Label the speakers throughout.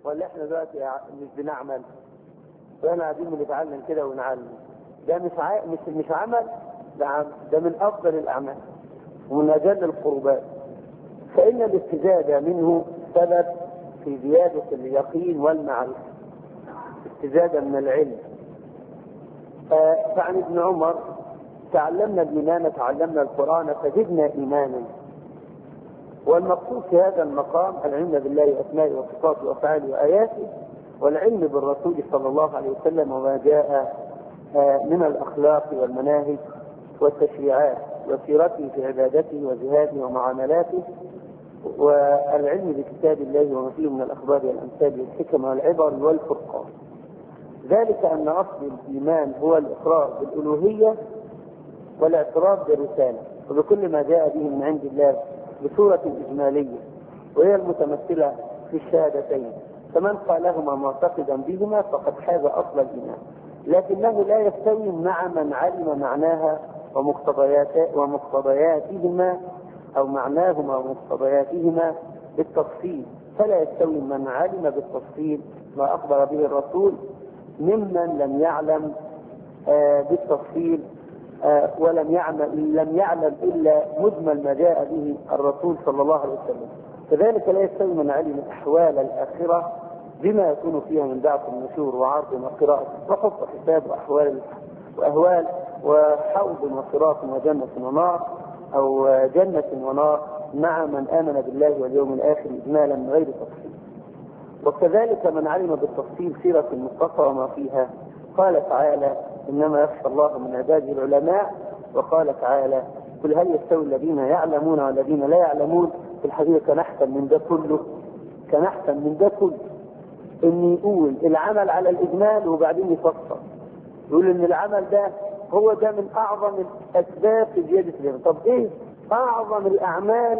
Speaker 1: ولا احنا دلوقتي مش بنعمل واحنا قاعدين بنتعلم كده ونعلم؟ ده مش عمل، ده من افضل الاعمال ومن اجل القربات. فان الاستزاده منه سبب في زياده اليقين والمعرفه، استزاده من العلم. فعن ابن عمر: تعلمنا الايمان تعلمنا القران فزدنا ايمانا. والمقصود في هذا المقام العلم بالله واسمائه وصفاته وافعاله واياته، والعلم بالرسول صلى الله عليه وسلم وما جاء من الاخلاق والمناهج والتشريعات وسيرته في عبادته وجهاده ومعاملاته، والعلم بكتاب الله وما فيه من الاخبار والامثال والحكم والعبر والفرقان. ذلك ان اصل الايمان هو الاقرار بالالوهيه والاعتراف بالرساله وبكل ما جاء به من عند الله بصوره اجماليه، وهي المتمثله في الشهادتين. فمن قالهما معتقدا بهما فقد حاز اصل الايمان، لكنه لا يستوي مع من علم معناها ومقتضياتهما او معناهما ومقتضياتهما بالتفصيل. فلا يستوي من علم بالتفصيل ما اخبر به الرسول ممن لم يعلم بالتفصيل ولم يعلم الا مجمل ما جاء به الرسول صلى الله عليه وسلم. كذلك لا يستوي من علم احوال الاخره بما يكون فيها من بعث النشور وعرض وقراءه وحفظ وحساب واهوال وحوض وصراط وجنه ونار او جنه ونار مع من امن بالله واليوم الاخر اجمالا من غير تفصيل. وكذلك من علم بالتفصيل سيره المصطفى وما فيها. قال تعالى: انما يخشى الله من عباده العلماء. وقال تعالى: قل هل يستوي الذين يعلمون والذين لا يعلمون. في الحقيقه كان احسن من ده كله ان يقول العمل على الاجمال وبعدين يفصل، يقول ان العمل ده هو ده من اعظم الاسباب في زياده الايمان. طب ايه اعظم الاعمال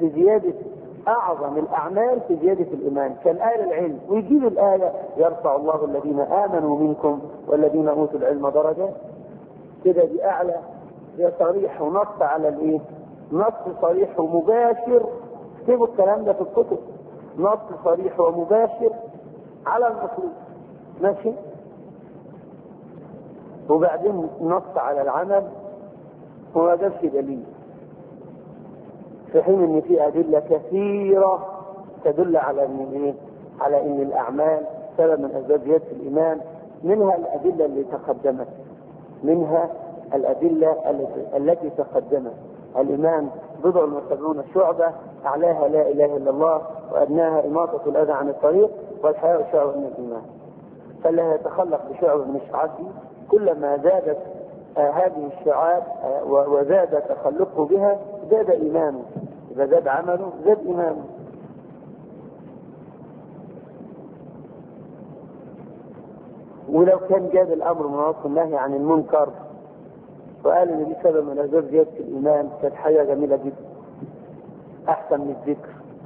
Speaker 1: في زياده الايمان؟ كان آل العلم، ويجيب الايه: يرفع الله الذين امنوا منكم والذين اوتوا العلم درجات. كده دي اعلى، دي صريح ونص على الايه؟ نص صريح ومباشر. اكتبوا الكلام ده في الكتب، نص صريح ومباشر على المطلوب، ماشي. وبعدين نص على العمل وما جابش دليل، في حين ان في ادله كثيره تدل على ان الاعمال سبب من اسباب زياده الايمان. منها الادله التي تقدمت. الايمان 70 شعبه، اعلاها لا اله الا الله، وادناها اماطه الاذى عن الطريق، والحياء شعبه من الايمان. فاللي يتخلق بشعبه من الشعاب كلما زادت هذه الشعاب وزاد تخلقه بها زاد ايمانه. اذا زاد عمله زاد ايمانه. ولو كان جاب الامر معروف والنهي عن المنكر وقال ان دي سبب من اسباب زياده الايمان، كانت حاجه جميله جدا، احسن من الذكر،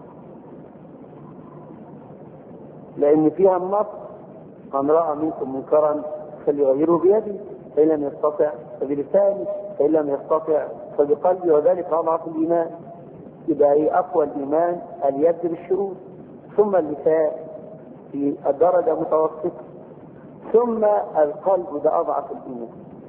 Speaker 1: لان فيها النص: من راى منكم منكرا فليغيره بيده، فان لم يستطع فبلسانه، فان لم يستطع فبقلبه، وذلك اضعف الايمان. يبقى ايه اقوى الايمان؟ اليد بالشروط، ثم اللسان في الدرجه متوسطه، ثم القلب ده اضعف الايمان.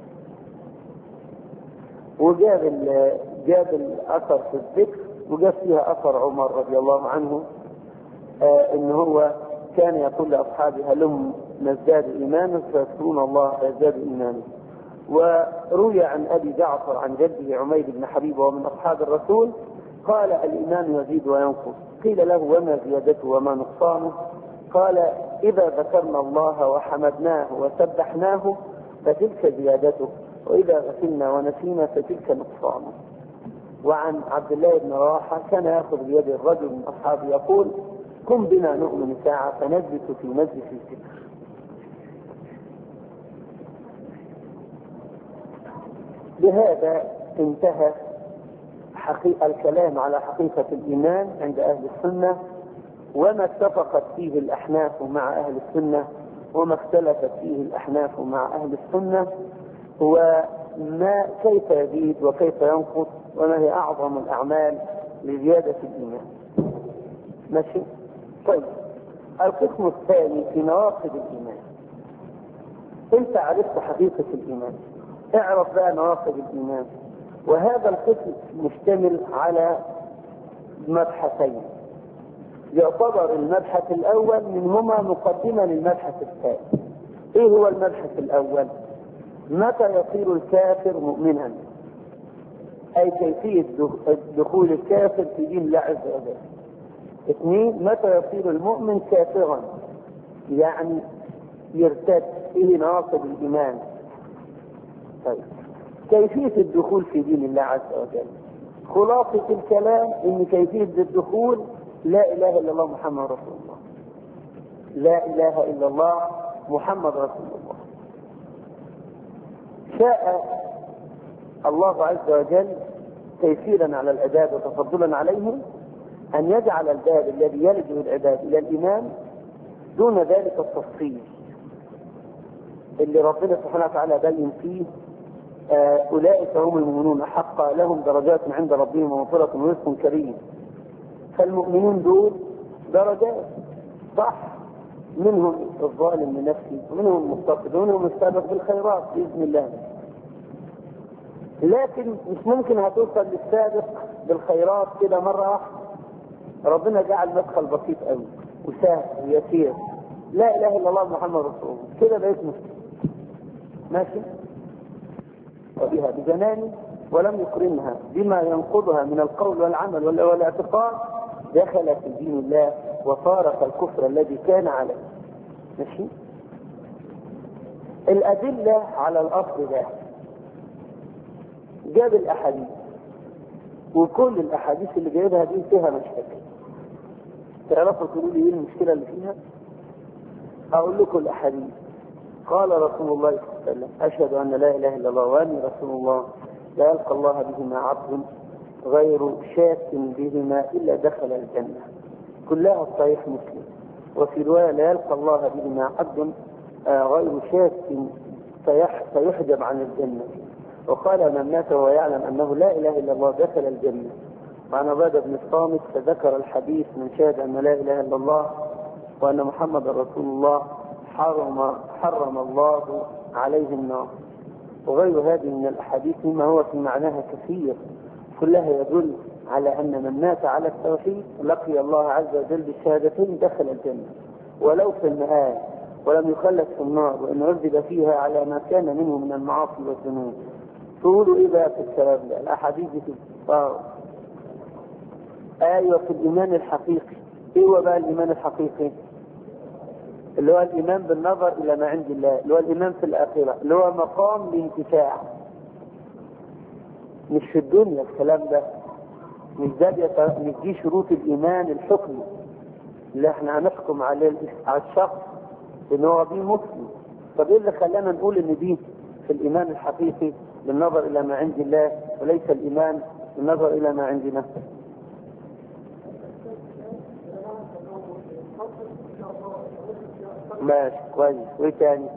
Speaker 1: جاب الاثر في الذكر، وجاب فيها اثر عمر رضي الله عنه ان هو كان يقول لاصحابه: هلم نزداد ايمانا فيذكرون الله فيزداد ايمانا. وروي عن ابي جعفر عن جده عمير بن حبيب ومن اصحاب الرسول قال: الايمان يزيد وينقص. قيل له: وما زيادته وما نقصانه؟ قال: اذا ذكرنا الله وحمدناه وسبحناه فتلك زيادته، واذا غفلنا ونسينا فتلك نقصانه. وعن عبد الله بن رواحه كان ياخذ بيد الرجل من اصحابه يقول: قم بنا نؤمن ساعه فنجلس في مجلس الذكر. بهذا انتهى الكلام على حقيقة الإيمان عند أهل السنة، وما اتفقت فيه الأحناف مع أهل السنة وما اختلفت فيه الأحناف مع أهل السنة، وما كيف يزيد وكيف ينقص، وما هي أعظم الأعمال لزيادة الإيمان. ماشي؟ طيب، القسم الثاني في نواقض الإيمان. انت عرفت حقيقة الإيمان، اعرف بقى نواقض الإيمان. وهذا القسم مشتمل على مبحثين، يعتبر المبحث الأول منهما مقدمة للمبحث الثاني. ايه هو المبحث الأول؟ متى يصير الكافر مؤمنا، أي كيفية دخول الكافر في دين الله عز وجل. اثنين، متى يصير المؤمن كافرا، يعني يرتد. ايه نواقض الإيمان؟ طيب، كيفية الدخول في دين الله عز وجل. خلاصة الكلام ان كيفية الدخول لا اله الا الله محمد رسول الله. لا اله الا الله محمد رسول الله. شاء الله عز وجل تيسيرا على العباد وتفضلا عليهم ان يجعل الباب الذي يلجئ العباد الى الايمان دون ذلك التفصيل اللي ربنا سبحانه وتعالى بين فيه أولئك هم المؤمنون حقا لهم درجات عند ربهم ومغفرة ورزق كريم. فالمؤمنون دول درجات، صح، منهم الظالم لنفسه ومنهم المقتصد ومنهم السابق بالخيرات بإذن الله. لكن مش ممكن هتوصل للسابق بالخيرات كده مرة واحدة. ربنا جعل مدخل بسيط قوي وسهل ويسير. لا إله إلا الله محمد رسول الله، كده بقيت مسلم ماشي. وبها بجنان ولم يقرنها بما ينقضها من القول والعمل والاعتقاد دخل في دين الله وفارق الكفر الذي كان عليه. ماشي. الأدلة على الأصل ده جاب الأحاديث، وكل الأحاديث اللي جايبها دي فيها مشاكل. تعرفوا تقولوا لي ايه المشكلة اللي فيها؟ أقول لكم الأحاديث. قال رسول الله صلى الله عليه وسلم: أشهد أن لا إله إلا الله وأني رسول الله لا يلقى الله بهما عبد غير شاك بهما إلا دخل الجنة. كلها صحيح مسلم. وفي رواية: لا يلقى الله بهما عبد غير شاك فيحجب عن الجنة. وقال: من مات وهو يعلم أنه لا إله إلا الله دخل الجنة. وعن عبادة بن الصامت فذكر الحديث: من شهد أن لا إله إلا الله وأن محمد رسول الله حرم الله عليه النار. وغير هذه من الأحاديث مما هو في معناها كثير، كلها يدل على أن من مات على التوحيد لقي الله عز وجل بالشهادتين دخل الجنة ولو في المآل، ولم يخلد في النار وإن عذب فيها على ما كان منه من المعاصي والذنوب. تقولوا إيه بقى في الكلام ده؟ الأحاديث دي أيوة في الإيمان الحقيقي. إيه هو بقى الإيمان الحقيقي؟ اللي هو الإيمان بالنظر إلى ما عند الله، اللي هو الإيمان في الآخرة، اللي هو مقام الانتفاع. مش في الدنيا الكلام ده، مش دي شروط الإيمان الحكمي اللي احنا هنحكم على الشخص إن هو دي مسلم. طب إيه اللي خلانا نقول إن دي في الإيمان الحقيقي بالنظر إلى ما عند الله وليس الإيمان بالنظر إلى ما عندنا؟ ماشي كويس. وايه تاني؟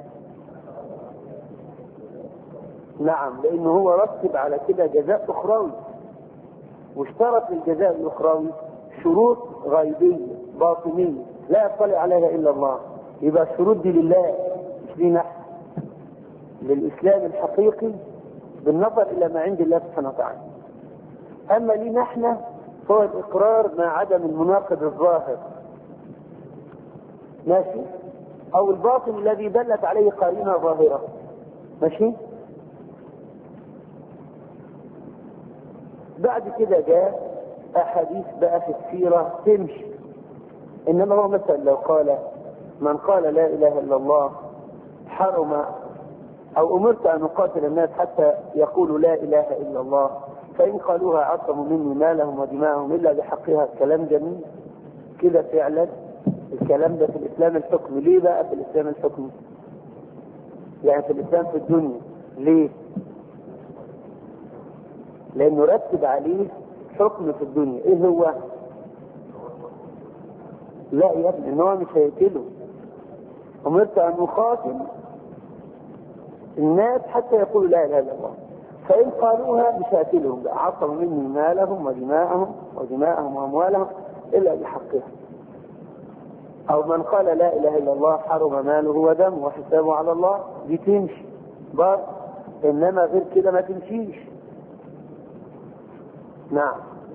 Speaker 1: نعم، لانه هو رتب على كده جزاء اخروي، واشترط للجزاء الاخروي شروط غيبيه باطنيه لا يطلع عليها الا الله. يبقى الشروط دي لله مش لينا، للاسلام الحقيقي بالنظر الى ما عند الله سبحانه وتعالى. اما لينا احنا فهو الاقرار مع عدم المناقض الظاهر، ماشي، او الباطن الذي دلت عليه قرينه ظاهره، ماشي. بعد كده جاء احاديث بقى في السيره تمشي. انما هو مثلا لو قال: من قال لا اله الا الله حرم او امرت ان اقاتل الناس حتى يقولوا لا اله الا الله فان قالوها عصموا مني مالهم ودماءهم الا بحقها. كلام جميل كده فعلا. الكلام ده في الإسلام الحكمي. ليه بقى في الإسلام الحكمي؟ يعني في الإسلام في الدنيا. ليه؟ لأنه رتب عليه حكم في الدنيا. إيه هو؟ لا يا ابني، إن هو مش هيقتله. أمرت أن أقاتل الناس حتى يقولوا لا إله إلا الله فإن قالوها مش هقتلهم، عصموا مني مالهم ودماءهم وأموالهم إلا بحقها. أو من قال لا إله إلا الله حرم ماله ودمه وحسابه على الله، دي تمشي برضه، إنما غير كده ما تمشيش. نعم.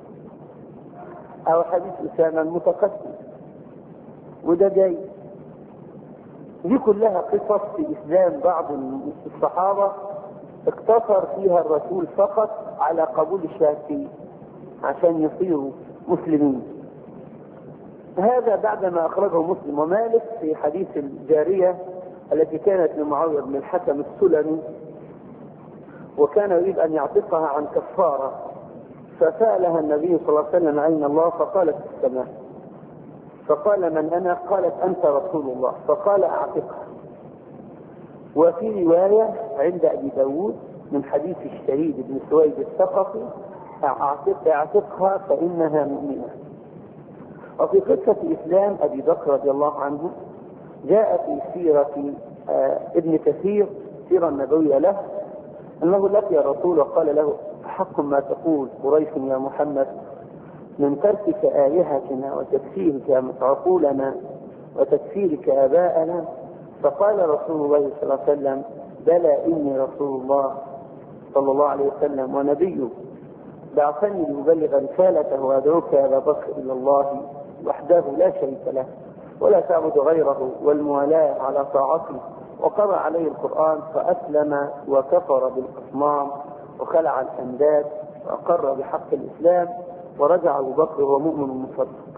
Speaker 1: أو حديث أسامة المتقدم وده جاي. دي كلها قصص في إسلام بعض الصحابة اقتصر فيها الرسول فقط على قبول الشهادتين عشان يصيروا مسلمين. هذا بعدما أخرجه مسلم ومالك في حديث الجارية التي كانت لمعاوية بن الحكم السلمي، وكان يريد أن يعتقها عن كفارة، فسألها النبي صلى الله عليه وسلم أين الله؟ فقالت في السماء. فقال من أنا؟ قالت أنت رسول الله. فقال أعتقها. وفي رواية عند أبي داود من حديث الشهيد بن سويد الثقفي اعتقها فإنها مؤمنة. وفي قصة إسلام أبي بكر رضي الله عنه جاء في سيرة ابن كثير سيرة النبوية له أنه لقي الرسول وقال له حق ما تقول قريش يا محمد من تركك آلهتنا وتكفيرك عقولنا وتكفيرك آباءنا؟ فقال رسول الله صلى الله عليه وسلم بلى إني رسول الله صلى الله عليه وسلم ونبيه، بعثني ليبلغ رسالته وأدعوك يا أبا بكر إلى الله وحده لا شريك له ولا تعبد غيره والموالاة على طاعته. وقرأ عليه القرآن فأسلم وكفر بالأصنام وخلع الأنداد وأقر بحق الإسلام، ورجع أبو بكر وهو مؤمن مصدق.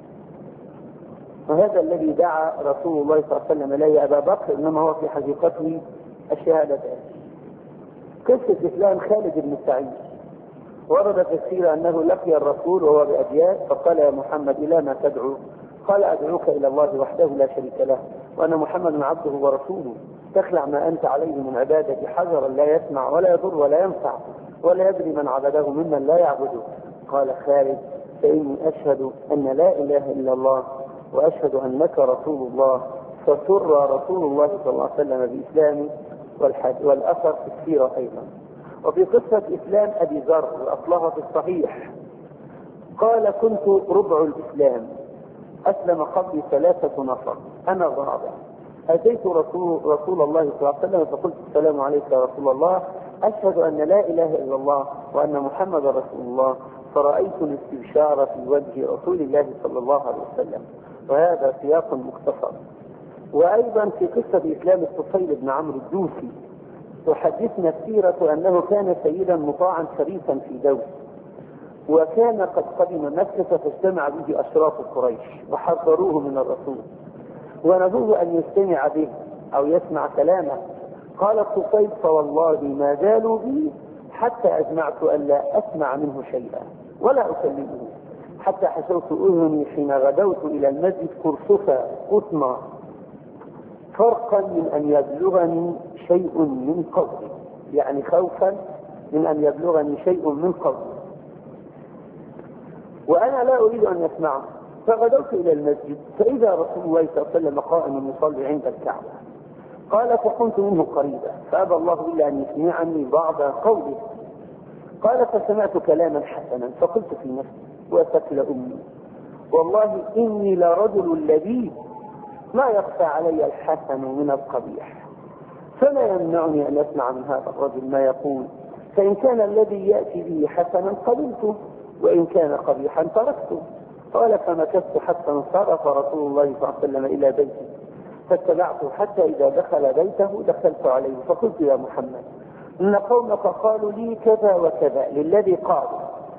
Speaker 1: وهذا الذي دعا رسول الله صلى الله عليه وسلم إليه أبا بكر إنما هو في حقيقته الشهادتان. قصة إسلام خالد بن سعيد ورد في السيرة أنه لقي الرسول وهو بأبيات فقال يا محمد إلى ما تدعو؟ قال أدعوك إلى الله وحده لا شريك له وأن محمد عبده ورسوله، تخلع ما أنت عليه من عبادة حجرا لا يسمع ولا يضر ولا ينفع ولا يدري من عبده ممن لا يعبده. قال خالد فإني أشهد أن لا إله إلا الله وأشهد أنك رسول الله. فسر رسول الله صلى الله عليه وسلم بإسلامه والأثر في السيرة أيضا. وفي قصة إسلام أبي ذر وأصلها في الصحيح قال كنت ربع الإسلام، أسلم قبلي 3 نفر أنا الرابع، أتيت رسول الله صلى الله عليه وسلم فقلت السلام عليك يا رسول الله، أشهد أن لا إله إلا الله وأن محمد رسول الله، فرأيت الاستبشار في وجه رسول الله صلى الله عليه وسلم. وهذا سياق مختصر. وأيضا في قصة إسلام الطفيل بن عمرو الدوسي تحدثنا السيرة أنه كان سيدا مطاعا شريفا في دوس، وكان قد قدم مكة فاجتمع به أشراف قريش وحذروه من الرسول ونهوه أن يستمع به أو يسمع كلامه. قال الطفيل فوالله ما زالوا بي حتى أجمعت أن لا أسمع منه شيئا ولا أكلمه، حتى حشوت أذني حين غدوت إلى المسجد كرسفا قطنا فرقا من أن يبلغني شيء من قوله، يعني خوفا من أن يبلغني شيء من قوله وأنا لا أريد أن يسمعه. فغدوت إلى المسجد فإذا رسول الله صلى الله عليه وسلم قائم يصلي عند الكعبة. قال فكنت منه قريبا فأبى الله إلا أن يسمعني بعض قوله. قال فسمعت كلاما حسنا فقلت في نفسي وثكل أمي والله إني لرجل لذيذ ما يخفى علي الحسن من القبيح، فلا يمنعني أن أسمع من هذا الرجل ما يقول، فإن كان الذي يأتي به حسنا قبلته وإن كان قبيحا تركته. قال فمكثت حتى انصرف رسول الله صلى الله عليه وسلم إلى بيته فاتبعته حتى إذا دخل بيته دخلت عليه فقلت يا محمد إن قومك قالوا لي كذا وكذا للذي قالوا،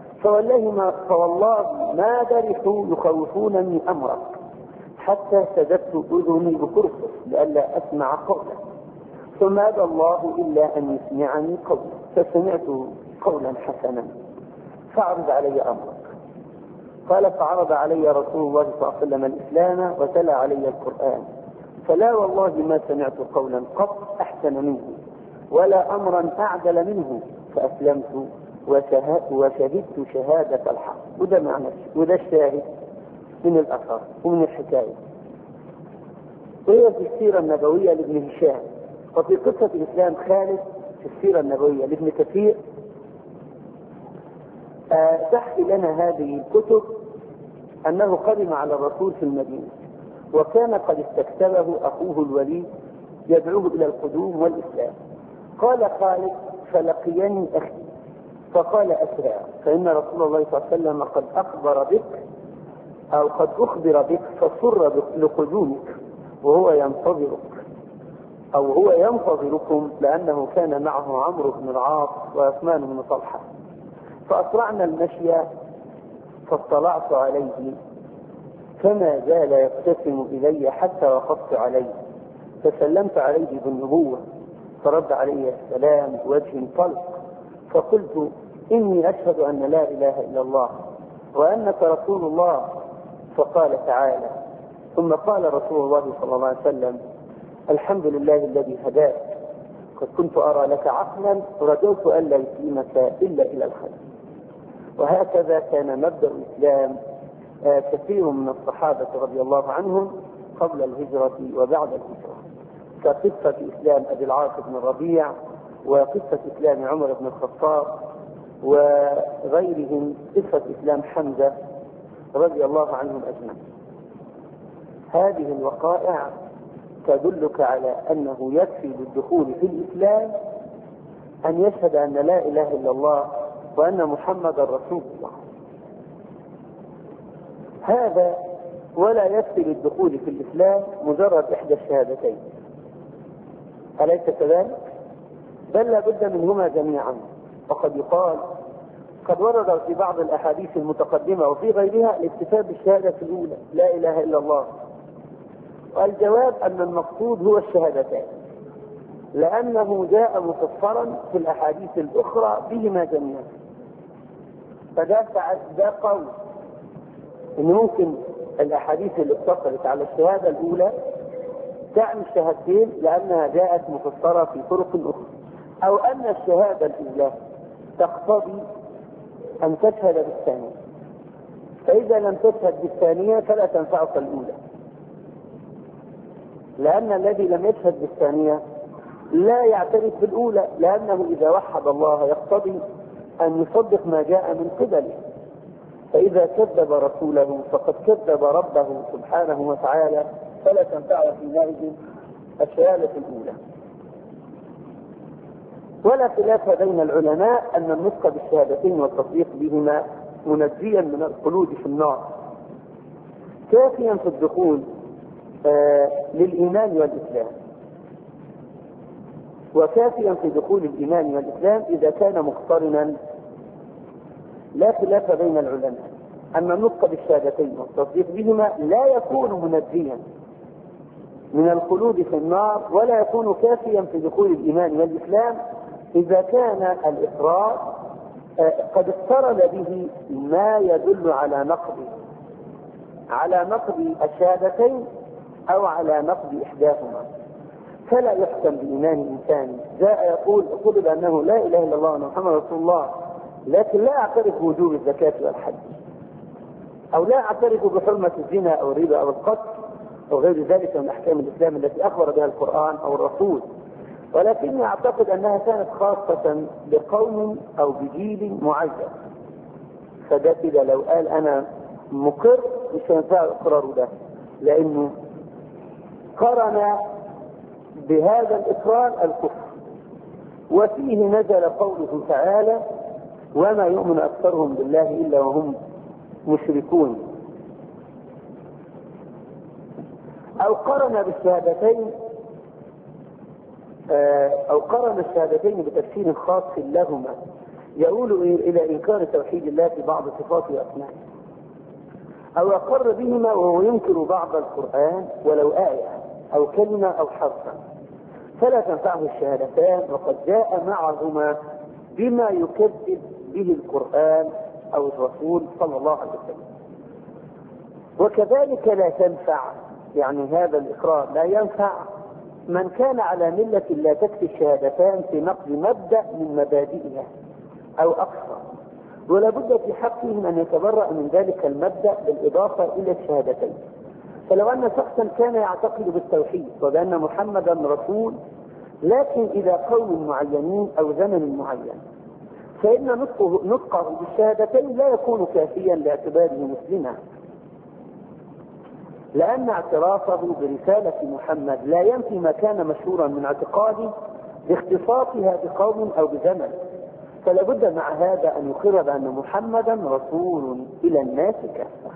Speaker 1: فوالله ما درحوا يخوفونني أمرك حتى سددت أذني بكرسه لئلا أسمع قوله، ثم أبى الله إلا أن يسمعني قوله فسمعت قولا حسنا فاعرض علي أمرك. قال فعرض علي رسول الله صلى الله عليه وسلم الإسلام وتلا علي القرآن، فلا والله ما سمعت قولا قط أحسن منه ولا أمرا أعدل منه، فأسلمت وشهدت شهادة الحق. وده معنى وده الشاهد من الأثر ومن الحكاية. وهي في السيرة النبوية لابن هشام. وفي قصة الإسلام خالد في السيرة النبوية لابن كثير تحكي لنا هذه الكتب أنه قدم على الرسول في المدينة وكان قد استكتبه أخوه الوليد يدعوه إلى القدوم والإسلام. قال خالد: فلقيني أخي فقال: أسرع، فإن رسول الله صلى الله عليه وسلم قد أخبر بك أو قد أخبر بك فسر لقدومك وهو ينتظرك أو هو ينتظركم، لأنه كان معه عمرو بن العاص وعثمان بن طلحة. فأسرعنا المشي فاطلعت عليه فما زال يبتسم إلي حتى وقفت عليه، فسلمت عليه بالنبوة فرد علي السلام بوجه طلق، فقلت: إني أشهد أن لا إله إلا الله وأنك رسول الله. فقال تعالى: ثم قال رسول الله صلى الله عليه وسلم: الحمد لله الذي هداك، قد كنت أرى لك عقلا رجوت ألا يسلمك إلا إلى الخير. وهكذا كان مبدأ الإسلام كثير من الصحابة رضي الله عنهم قبل الهجرة وبعد الهجرة، كقصة إسلام أبي العاص بن الربيع وقصة إسلام عمر بن الخطاب وغيرهم، قصة إسلام حمزة رضي الله عنهم أجمعين. هذه الوقائع تدلك على أنه يكفي للدخول في الإسلام أن يشهد أن لا إله إلا الله وأن محمد رسول الله. هذا ولا يكفي للدخول في الإسلام مجرد إحدى الشهادتين، أليس كذلك؟ بل لا بد منهما جميعا. وقد يقال قد ورد في بعض الأحاديث المتقدمة وفي غيرها الاكتفاء بالشهادة الأولى لا إله إلا الله، والجواب أن المقصود هو الشهادتين، لأنه جاء مفسرا في الأحاديث الأخرى بهما جميعا. فده قول إن ممكن الأحاديث اللي اتصلت على الشهادة الأولى تعني الشهادتين لأنها جاءت مفسرة في طرق أخرى، أو أن الشهادة الأولى تقتضي أن تشهد بالثانية، فإذا لم تشهد بالثانية فلا تنفعك الأولى، لأن الذي لم يشهد بالثانية لا يعترف بالأولى، لأنه إذا وحد الله يقتضي أن يصدق ما جاء من قبله، فإذا كذب رسوله فقد كذب ربه سبحانه وتعالى، فلا تنفعه حينئذ الشهادة الأولى. ولا خلاف بين العلماء أن النطق بالشهادتين والتصديق بهما منجيا من الخلود في النار، كافيا في الدخول للإيمان والإسلام، وكافيا في دخول الإيمان والإسلام إذا كان مقترنا. لا خلاف بين العلماء أن النطق بالشهادتين والتصديق بهما لا يكون منجيا من الخلود في النار، ولا يكون كافيا في دخول الإيمان والإسلام إذا كان الإقرار قد اقترن به ما يدل على نقض الشهادتين أو على نقض إحداهما. فلا يحكم بإيمان إنسان جاء يقول بأنه لا إله إلا الله وأن محمد رسول الله، لكن لا يعترف بوجوب الزكاة والحج، أو لا يعترف بحرمة الزنا أو الربا أو القتل أو غير ذلك من أحكام الإسلام التي أخبر بها القرآن أو الرسول، ولكن يعتقد أنها كانت خاصة بقوم أو بجيل معين. فده كده لو قال أنا مقر مش هينفع إقراره ده، لأنه قرن بهذا الإقرار الكفر. وفيه نزل قوله تعالى: وما يؤمن أكثرهم بالله إلا وهم مشركون. أو قرن الشهادتين بتفسير خاص لهما يؤول إلى إنكار توحيد الله في بعض صفاته وأسمائه، أو أقر بهما وهو ينكر بعض القرآن ولو آية أو كلمة أو حرفا، فلا تنفعه الشهادتان، وقد جاء معهما بما يكذب به القرآن أو الرسول صلى الله عليه وسلم. وكذلك لا تنفع، يعني هذا الإقرار لا ينفع من كان على ملة لا تكفي الشهادتان في نقض مبدأ من مبادئها أو أكثر، ولا بد في حقهم أن يتبرأ من ذلك المبدأ بالإضافة إلى الشهادتين. فلو أن شخصا كان يعتقد بالتوحيد وبأن محمدا رسول، لكن إلى قوم معينين أو زمن معين، فإن نطقه بالشهادتين لا يكون كافيا لاعتباره مسلما، لأن اعترافه برسالة محمد لا ينفي ما كان مشهورا من اعتقاده باختصاصها بقوم أو بزمن، فلا بد مع هذا أن يقر بأن محمدا رسول إلى الناس كافة.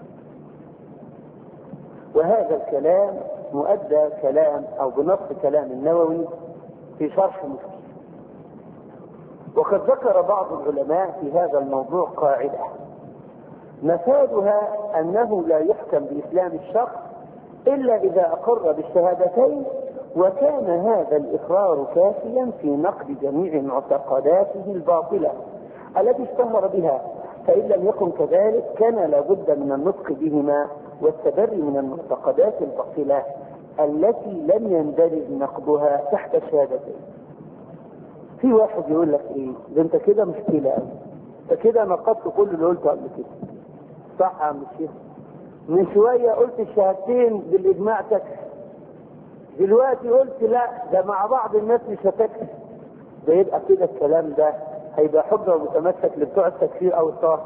Speaker 1: وهذا الكلام مؤدى كلام أو بنص كلام النووي في شرح مسلم. وقد ذكر بعض العلماء في هذا الموضوع قاعدة مفادها أنه لا يحكم بإسلام الشخص إلا إذا أقر بالشهادتين، وكان هذا الإقرار كافيا في نقد جميع معتقداته الباطلة التي اشتهر بها، فإن لم يكن كذلك كان لابد من النطق بهما والتبري من المعتقدات الباطلة التي لم يندرج نقدها تحت الشهادتين. في واحد يقول لك ايه ده انت كده مشكلة قوي، انت كده نقضت كل اللي قلته قبل كده. صح يا عم الشيخ، من شوية قلت الشهادتين بالإجماع تكفي، دلوقتي قلت لا ده مع بعض الناس مش هتكفي. ده يبقى كده الكلام ده هيبقى حجة ومتمسك لبتوع التكفير أو التوقف،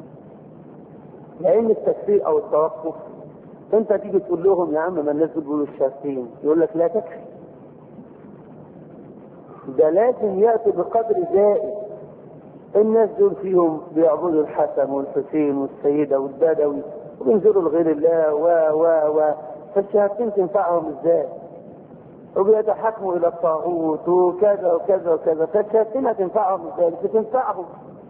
Speaker 1: لأن التكفير أو التوقف أنت تيجي تقول لهم يا عم ما الناس بيقولوا الشهادتين، يقول لك لا تكفي، ده لازم يأتي بقدر زائد. الناس دول فيهم بيعبدوا الحسن والحسين والسيدة والبدوي وبينزلوا لغير الله و فالشهادتين تنفعهم ازاي؟ وبيتحكموا الى الطاغوت وكذا وكذا وكذا، فالشهادتين هتنفعهم ازاي؟ بتنفعهم.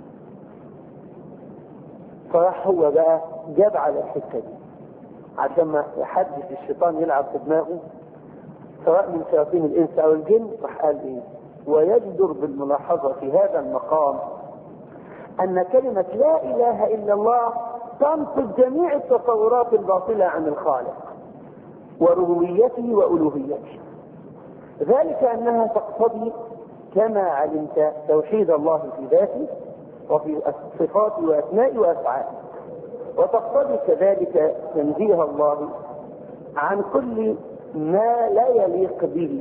Speaker 1: فراح هو بقى جاب على الحته دي عشان ما يحدش الشيطان يلعب في دماغه سواء من شياطين الانس او الجن. راح قال ايه؟ ويجدر بالملاحظه في هذا المقام ان كلمه لا اله الا الله تنقض جميع التصورات الباطله عن الخالق وربوبيته والوهيته، ذلك انها تقتضي كما علمت توحيد الله في ذاته وفي صفاته واسمائه وافعاله، وتقتضي كذلك تنزيه الله عن كل ما لا يليق به،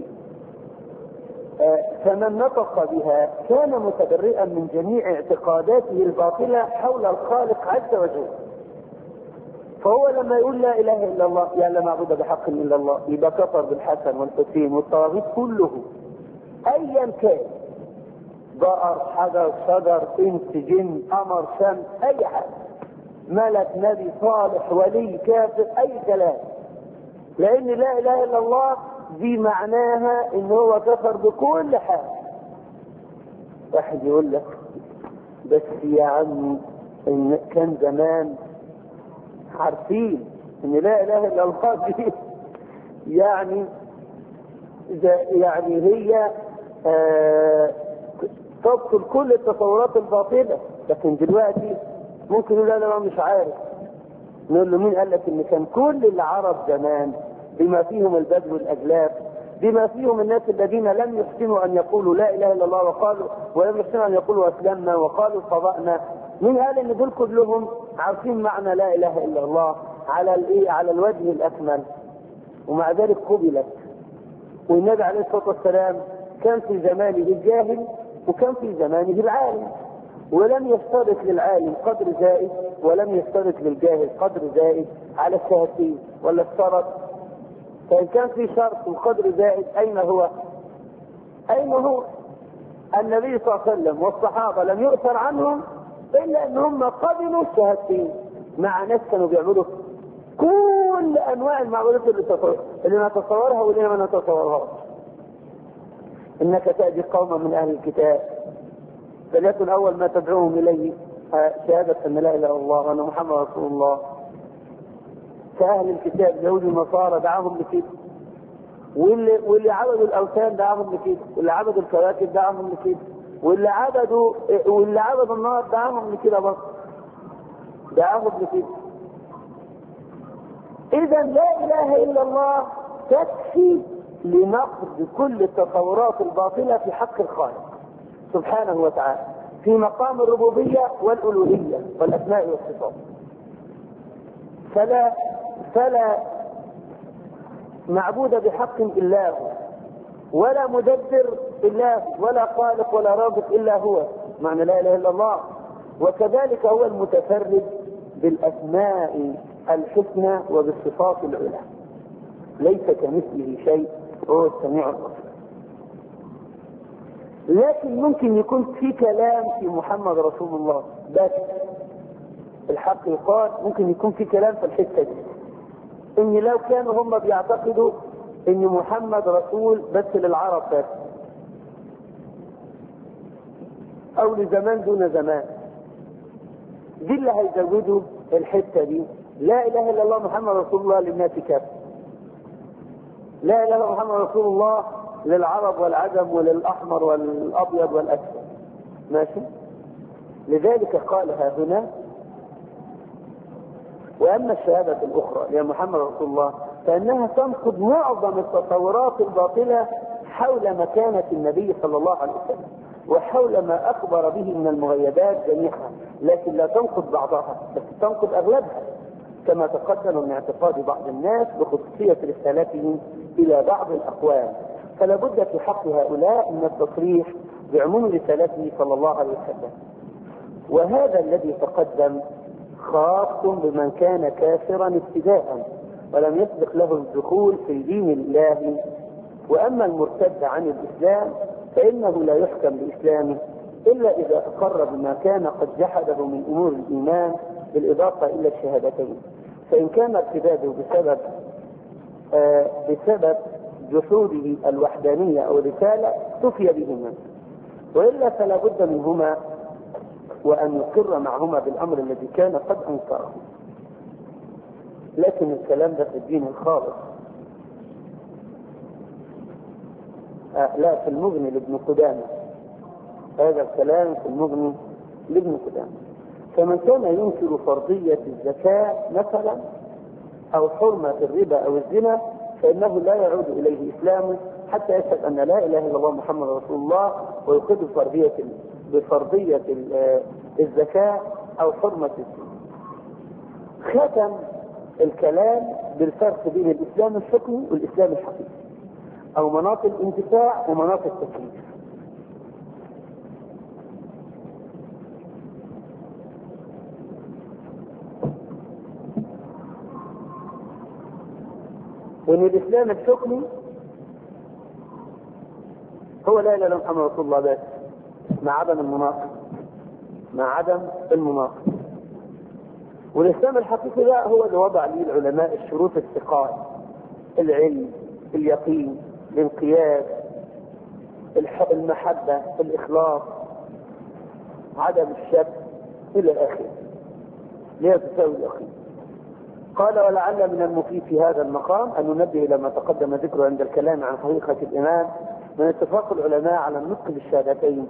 Speaker 1: فمن نطق بها كان متبرئا من جميع اعتقاداته الباطله حول الخالق عز وجل. فهو لما يقول لا اله الا الله يعني لا معبود بحق الا الله، يبقى كفر بالحسن والحسين والطواغيت كله ايا كان، بقر حجر شجر انس جن قمر شمس اي حاجه، ملك نبي صالح ولي كافر اي كلام، لان لا اله الا الله دي معناها ان هو كفر بكل حاجه. واحد يقول لك بس يا عمي ان كان زمان عارفين ان لا اله الا الله دي يعني هي تبطل كل التصورات الباطله، لكن دلوقتي ممكن يقول انا مش عارف. نقول له مين قال لك ان كان كل العرب زمان بما فيهم البدو والاجلاف، بما فيهم الناس الذين لم يحسنوا ان يقولوا لا اله الا الله وقالوا ولم يحسنوا ان يقولوا اسلمنا وقالوا قضاءنا، مين قال ان دول كلهم عارفين معنى لا اله الا الله على الوجه الاكمل؟ ومع ذلك قبلت. والنبي عليه الصلاه والسلام كان في زمانه الجاهل وكان في زمانه العالم، ولم يشترط للعالم قدر زائد ولم يشترط للجاهل قدر زائد على الشهادتين، ولا اشترط؟ فإن كان في شرط وقدر زائد أين هو؟ النبي صلى الله عليه وسلم والصحابة لم يؤثر عنهم إلا أنهم قبلوا الشهادتين مع ناس كانوا بيعملوا كل أنواع المعبودات اللي نتصورها واللي ما نتصورهاش. إنك تأتي قوما من أهل الكتاب فليكن أول ما تدعوهم إليه شهادة أن لا إله إلا الله وأن محمد رسول الله. فأهل الكتاب اليهود والنصارى دعاهم لكده، واللي عبدوا الأوثان دعاهم لكده، واللي عبدوا الكواكب دعاهم لكده، واللي عبدوا النار دعاهم لكده برضه، دعاهم لكده. إذا لا إله إلا الله تكفي لنقض كل التصورات الباطلة في حق الخالق سبحانه وتعالى في مقام الربوبية والألوهية والأسماء والصفات. فلا معبود بحق إلا هو، ولا مدبر إلا هو، ولا خالق ولا رازق إلا هو، معنى لا إله إلا الله. وكذلك هو المتفرد بالأسماء الحسنى وبالصفات العلى، ليس كمثله شيء وهو السميع البصير. لكن ممكن يكون في كلام في محمد رسول الله، بس الحق يقال ممكن يكون في كلام في الحته دي، ان لو كانوا هم بيعتقدوا ان محمد رسول بس للعرب بس، او لزمان دون زمان، دي اللي هيزودوا الحته دي. لا اله الا الله محمد رسول الله للناس كافه، لا اله الا الله محمد رسول الله للعرب والعجم وللاحمر والابيض والاسود، ماشي. لذلك قالها هنا. واما الشهاده الاخرى لمحمد رسول الله فانها تنقض معظم التصورات الباطله حول مكانه النبي صلى الله عليه وسلم وحول ما اخبر به من المغيبات جميعها، لكن لا تنقض بعضها بس تنقض اغلبها، كما تقدم من اعتقاد بعض الناس بخصوصيه رسالته الى بعض الاقوام. فلا بد في حق هؤلاء من التصريح بعموم رسالته صلى الله عليه وسلم. وهذا الذي تقدم خاص بمن كان كافرا ابتداء ولم يسبق له الدخول في دين الله. واما المرتد عن الاسلام فانه لا يحكم باسلامه الا اذا اقر بما كان قد جحده من امور الايمان بالاضافه الى الشهادتين. فان كان ارتداده بسبب جحوده الوحدانيه او الرساله كفي بهما، والا فلا بد منهما وان يقر معهما بالامر الذي كان قد انكره. لكن الكلام ده في الدين الخالص، لا في المغني لابن قدامه، هذا الكلام في المغني لابن قدامه. فمن كان ينكر فرضية الزكاة مثلا او حرمة الربا او الزنا فانه لا يعود اليه اسلامه حتى يشهد ان لا اله الا الله محمد رسول الله ويقر بفرضية الزكاة او حرمة الزنا. ختم الكلام بالفرق بين الاسلام الحكمي والاسلام الحقيقي، او مناط الانتفاع ومناط التكليف. وان الاسلام الحكمي هو لا اله الا محمد رسول الله بس، مع عدم المناقض. والاسلام الحقيقي لا هو اللي وضع ليه العلماء الشروط الثقات: العلم، اليقين، الانقياد، المحبة، الاخلاص، عدم الشك الى اخره، ليه تساوي اليقين. قال: ولعل من المفيد في هذا المقام ان ننبه الى ما تقدم ذكره عند الكلام عن حقيقة الايمان من اتفاق العلماء على النطق بالشهادتين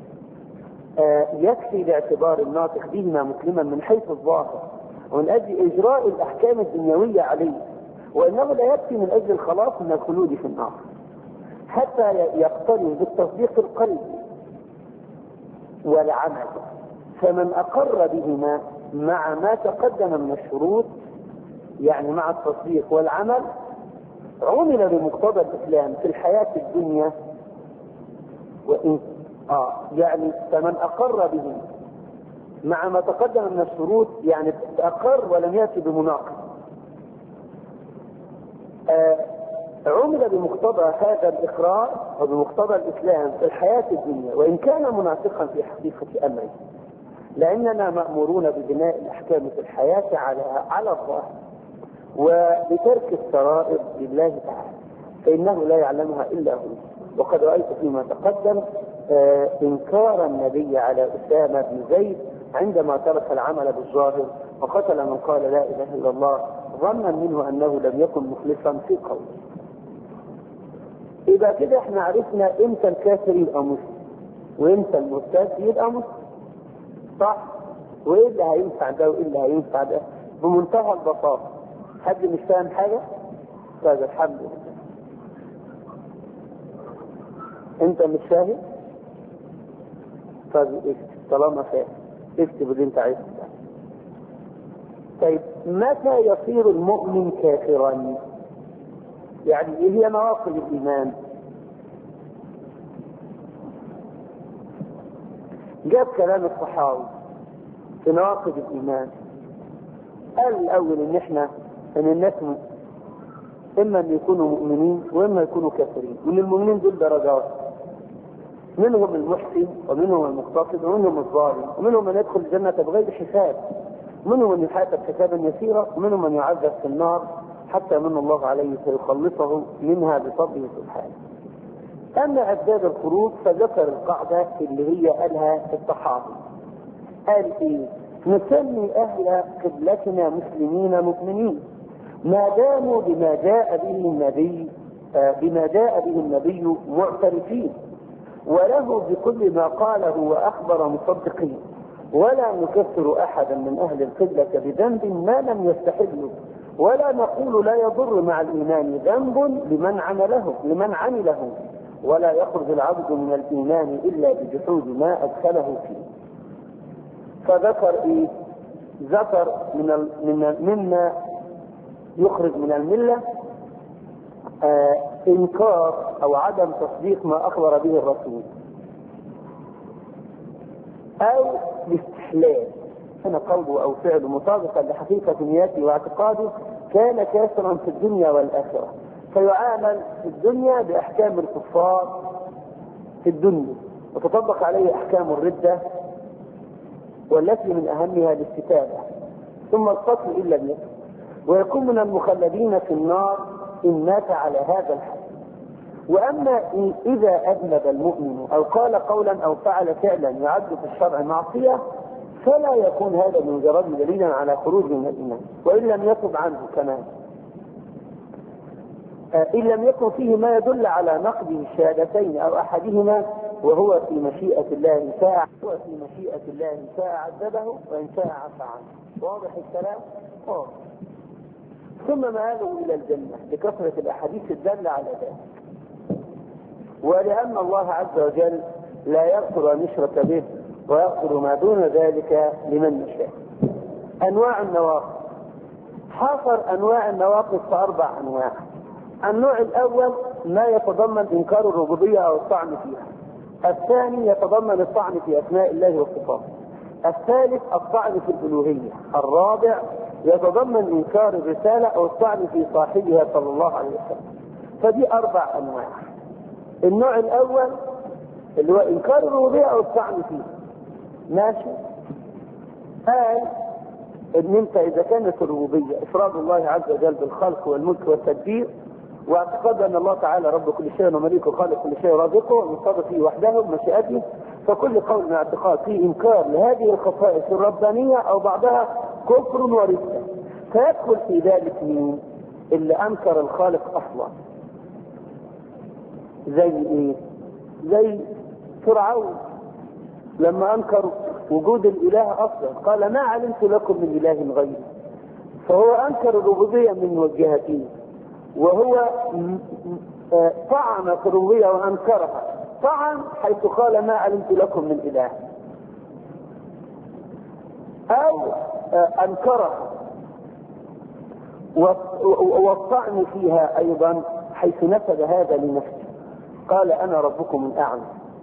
Speaker 1: يكفي لاعتبار الناطق بهما مسلما من حيث الظاهر ومن اجل اجراء الاحكام الدنيوية عليه، وانه لا يكفي من اجل الخلاص من الخلود في النار حتى يقترن بالتصديق القلبي والعمل. فمن اقر بهما مع ما تقدم من الشروط، يعني مع التصديق والعمل، عمل بمقتضى الاسلام في الحياة الدنيا وإن يعني فمن اقر به مع ما تقدم من الشروط، يعني اقر ولم يأتي بمناقض، عمل بمقتضى هذا الاقرار وبمقتضى الاسلام في الحياة الدنيا وان كان منافقا في حقيقة امره، لاننا مأمورون ببناء الاحكام في الحياة على الظاهر وبترك السرائر لله تعالى، فانه لا يعلمها الا هو. وقد رأيت فيما تقدم انكار النبي على اسامة بن زيد عندما ترك العمل بالظاهر وقتل من قال لا اله الا الله ظنا منه انه لم يكن مخلصا في قوله. اذا كده احنا عرفنا امتى الكافر يبقى مسلم وامتى المرتد يبقى مسلم، صح؟ وايه اللي هينفع ده وايه اللي هينفع ده بمنتهى البساطه. حد مش فاهم حاجه؟ طيب الحمد لله. انت مش فاهم؟ طيب اكتب طالما فاهم، اكتب اللي انت عايزه. طيب متى يصير المؤمن كافرا؟ يعني ايه هي نواقض الايمان؟ جاب كلام الصحابي في نواقض الايمان قال الأول إن الناس إما أن يكونوا مؤمنين وإما يكونوا كافرين، وإن المؤمنين دول درجات، منهم المحسن ومنهم المقتصد ومنهم الظالم، ومنهم من يدخل الجنة بغير حساب، ومنهم من يحاسب حسابا يسيرا، ومنهم من يعذب في النار حتى من الله عليه فيخلصه منها بفضله سبحانه. أما أسباب الخروج فذكر القاعدة اللي هي قالها الصحابي، قال إيه؟ نسمي أهل قبلتنا مسلمين مؤمنين ما داموا بما جاء به النبي معترفين، وله بكل ما قاله وأخبر مصدقين، ولا نكفر أحدا من أهل القبلة بذنب ما لم يستحله، ولا نقول لا يضر مع الإيمان ذنب لمن عمله، ولا يخرج العبد من الإيمان إلا بجحود ما أدخله فيه. فذكر إيه؟ ذكر مما يخرج من الملة إنكار أو عدم تصديق ما أخبر به الرسول، أو الاستحلال، كان قوله أو فعله مطابقا لحقيقة نيته واعتقاده كان كافرا في الدنيا والآخرة، فيعامل في الدنيا بأحكام الكفار في الدنيا، وتطبق عليه أحكام الردة والتي من أهمها الاستتابة ثم القتل إن لم يكن، ويكون من المخلدين في النار إن مات على هذا الحد. وأما إذا أذنب المؤمن أو قال قولا أو فعل فعلا يعد في الشرع معصية فلا يكون هذا بمجرد دليلا على خروج من الإيمان، وإن لم يتب عنه كمان، إن لم يكن فيه ما يدل على نقض الشهادتين أو أحدهما، وهو في مشيئة الله شاء عذبه وإن شاء عفى عنه. واضح الكلام؟ واضح. ثم مآله إلى الجنة لكثرة الأحاديث الدالة على ذلك، ولأن الله عز وجل لا يغفر أن يشرك به ويغفر ما دون ذلك لمن يشاء. أنواع النواقض، حاصر أنواع النواقض في 4 أنواع. النوع الأول ما يتضمن إنكار الربوبية أو الطعن فيها، الثاني يتضمن الطعن في أسماء الله وصفاته، الثالث الطعن في الألوهية، الرابع يتضمن إنكار الرسالة أو الطعن في صاحبها صلى الله عليه وسلم. فدي 4 أنواع. النوع الأول اللي هو إنكار الربوبية أو الطعن فيه، ماشي؟ قال إن أنت إذا كانت الربوبية إفراد الله عز وجل بالخلق والملك والتدبير، واعتقاد أن الله تعالى رب كل شيء ومليكه وخالق كل شيء ورازقه ومصطفى فيه وحده بمشيئته، فكل قول من اعتقاد فيه إنكار لهذه الخصائص الربانية أو بعضها كفر ورثة. فيدخل في ذلك مين؟ اللي أنكر الخالق أصلا، زي إيه؟ زي فرعون لما أنكر وجود الإله أصلا، قال ما علمت لكم من إله غيري، فهو أنكر الربوبية من وجهتين، وهو طعن في الربوبية وأنكرها، طعن حيث قال ما علمت لكم من إله، أو أنكرها والطعن فيها أيضا حيث نسب هذا لنفسه، قال أنا ربكم الأعلى.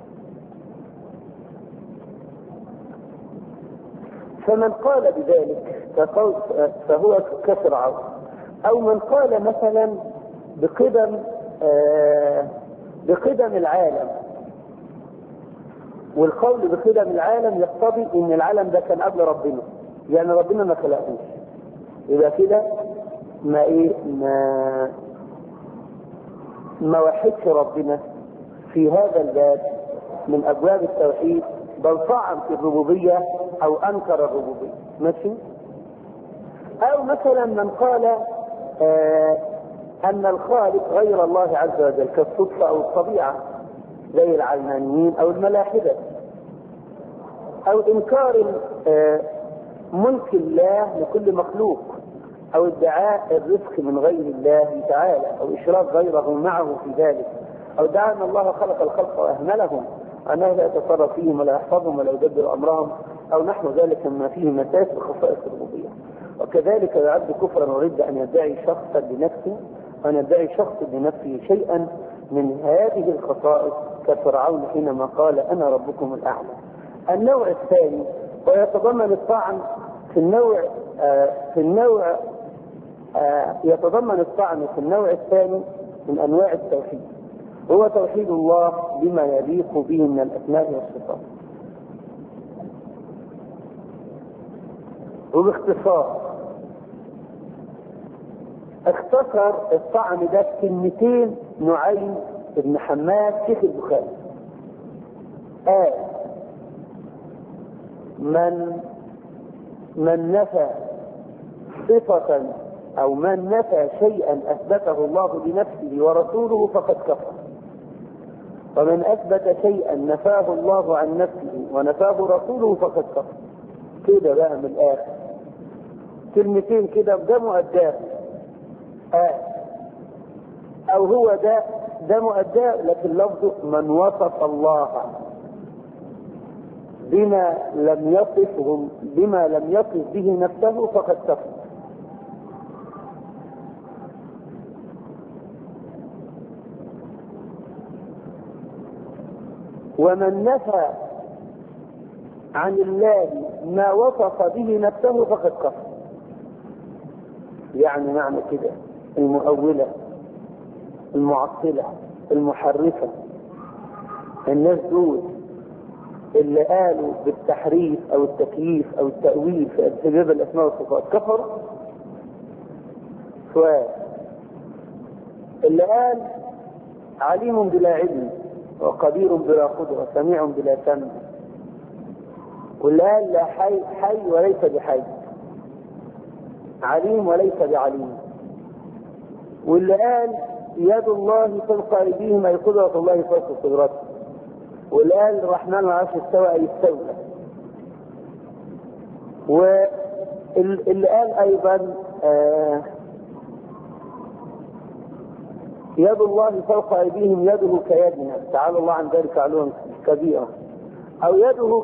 Speaker 1: فمن قال بذلك فهو كفرعون، أو من قال مثلا بقدم العالم، والقول بقدم العالم يقتضي ان العالم ده كان قبل ربنا، يعني ربنا ما خلقوش، يبقى كده ما وحدش ربنا في هذا الباب من ابواب التوحيد، بل طعن في الربوبيه او انكر الربوبيه. ماشي؟ او مثلا من قال ان الخالق غير الله عز وجل كالصدفه او الطبيعه زي العلمانيين او الملاحده، او انكار ملك الله لكل مخلوق، او ادعاء الرزق من غير الله تعالى، او اشراك غيره معه في ذلك، او ادعاء ان الله خلق الخلق واهملهم، انه لا يتصرف فيهم ولا يحفظهم ولا يدبر امرهم، او نحو ذلك مما فيه مساس بخصائص الربوبيه. وكذلك يعد كفرا ورد ان يدعي شخصا لنفسه، وان يدعي شخص لنفسه شيئا من هذه الخصائص كفرعون حينما قال انا ربكم الاعلى. النوع الثاني ويتضمن الطعن في النوع في النوع يتضمن الطعن في النوع الثاني من أنواع التوحيد، هو توحيد الله بما يليق به من الأسماء والصفات. وباختصار اختصر الطعن ده كلمتين نعيم بن حماد شيخ البخاري، قال من نفى صفة أو من نفى شيئا أثبته الله لنفسه ورسوله فقد كفر، ومن أثبت شيئا نفاه الله عن نفسه ونفاه رسوله فقد كفر. كده بقى من الآخر كلمتين كده ده مؤداه، أو هو ده مؤداه، لكن لفظه من وصف الله بما لم يصف به نفسه فقد كفر. ومن نفى عن الله ما وصف به نفسه فقد كفر. يعني معنى كده المؤولة المعطلة المحرفة، الناس دول اللي قالوا بالتحريف او التكييف او التأويل في باب الاسماء والصفات كفروا. سؤال: اللي قال عليم بلا علم وقدير بلا قدرة سميع بلا سمع، واللي قال لا حي وليس بحي، عليم وليس بعليم، واللي قال يد الله فوق ايديهم اي قدرة الله فوق قدرته، واللي قال الرحمن على العرش استوى اي استولى، واللي قال ايضا يد الله فوق ايديهم يده كيدنا تعالى الله عن ذلك علوا كبيرا، او يده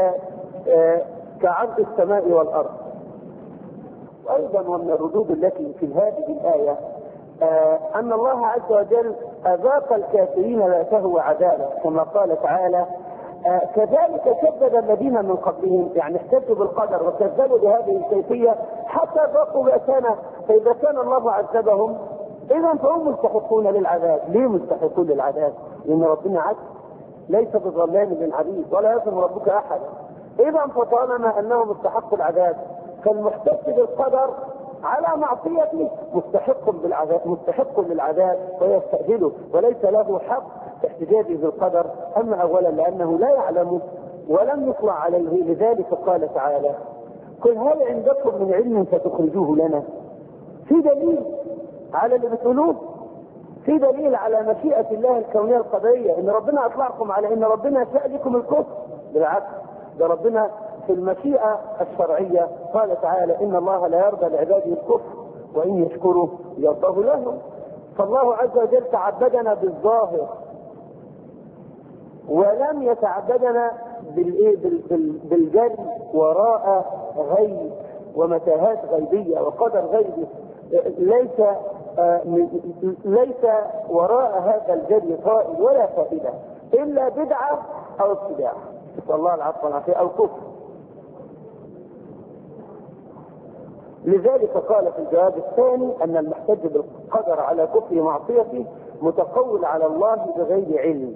Speaker 1: كعرض السماء والارض. وايضا ومن الردود التي في هذه الايه ان الله عز وجل اذاق الكافرين بأسه وعذابه، كما قال تعالى كذلك كذب الذين من قبلهم، يعني احتجوا بالقدر وكذبوا بهذه الكيفيه حتى ذاقوا بأسنا، فاذا كان الله عذبهم اذا فهم مستحقون للعذاب. ليه مستحقون للعذاب؟ لان ربنا عدل ليس بظلام للعبيد ولا يظلم ربك احد. اذا فطالما انهم استحقوا العذاب فالمحتج بالقدر على معصيته مستحق للعذاب ويستأجله، وليس له حق احتجاجه بالقدر. اما اولا لانه لا يعلم ولم يطلع عليه، لذلك قال تعالى قل هل عندكم من علم فتخرجوه لنا. في دليل على اللي بتقولوه، في دليل على مشيئة الله الكونية القدرية، ان ربنا اطلعكم على ان ربنا شاء لكم الكفر. بالعكس، ده ربنا في المشيئة الشرعية قال تعالى ان الله لا يرضى لعباده الكفر وان يشكروا يرضاه لهم. فالله عز وجل تعبدنا بالظاهر ولم يتعبدنا بالجري وراء غيب ومتاهات غيبية وقدر غيبي. ليس وراء هذا الجري فائد ولا فائدة الا بدعة او ابتداع، نسأل الله العفو والعافية، او كفر. لذلك قال في الجواب الثاني ان المحتج بالقدر على كفر معصيته متقول على الله بغير علم،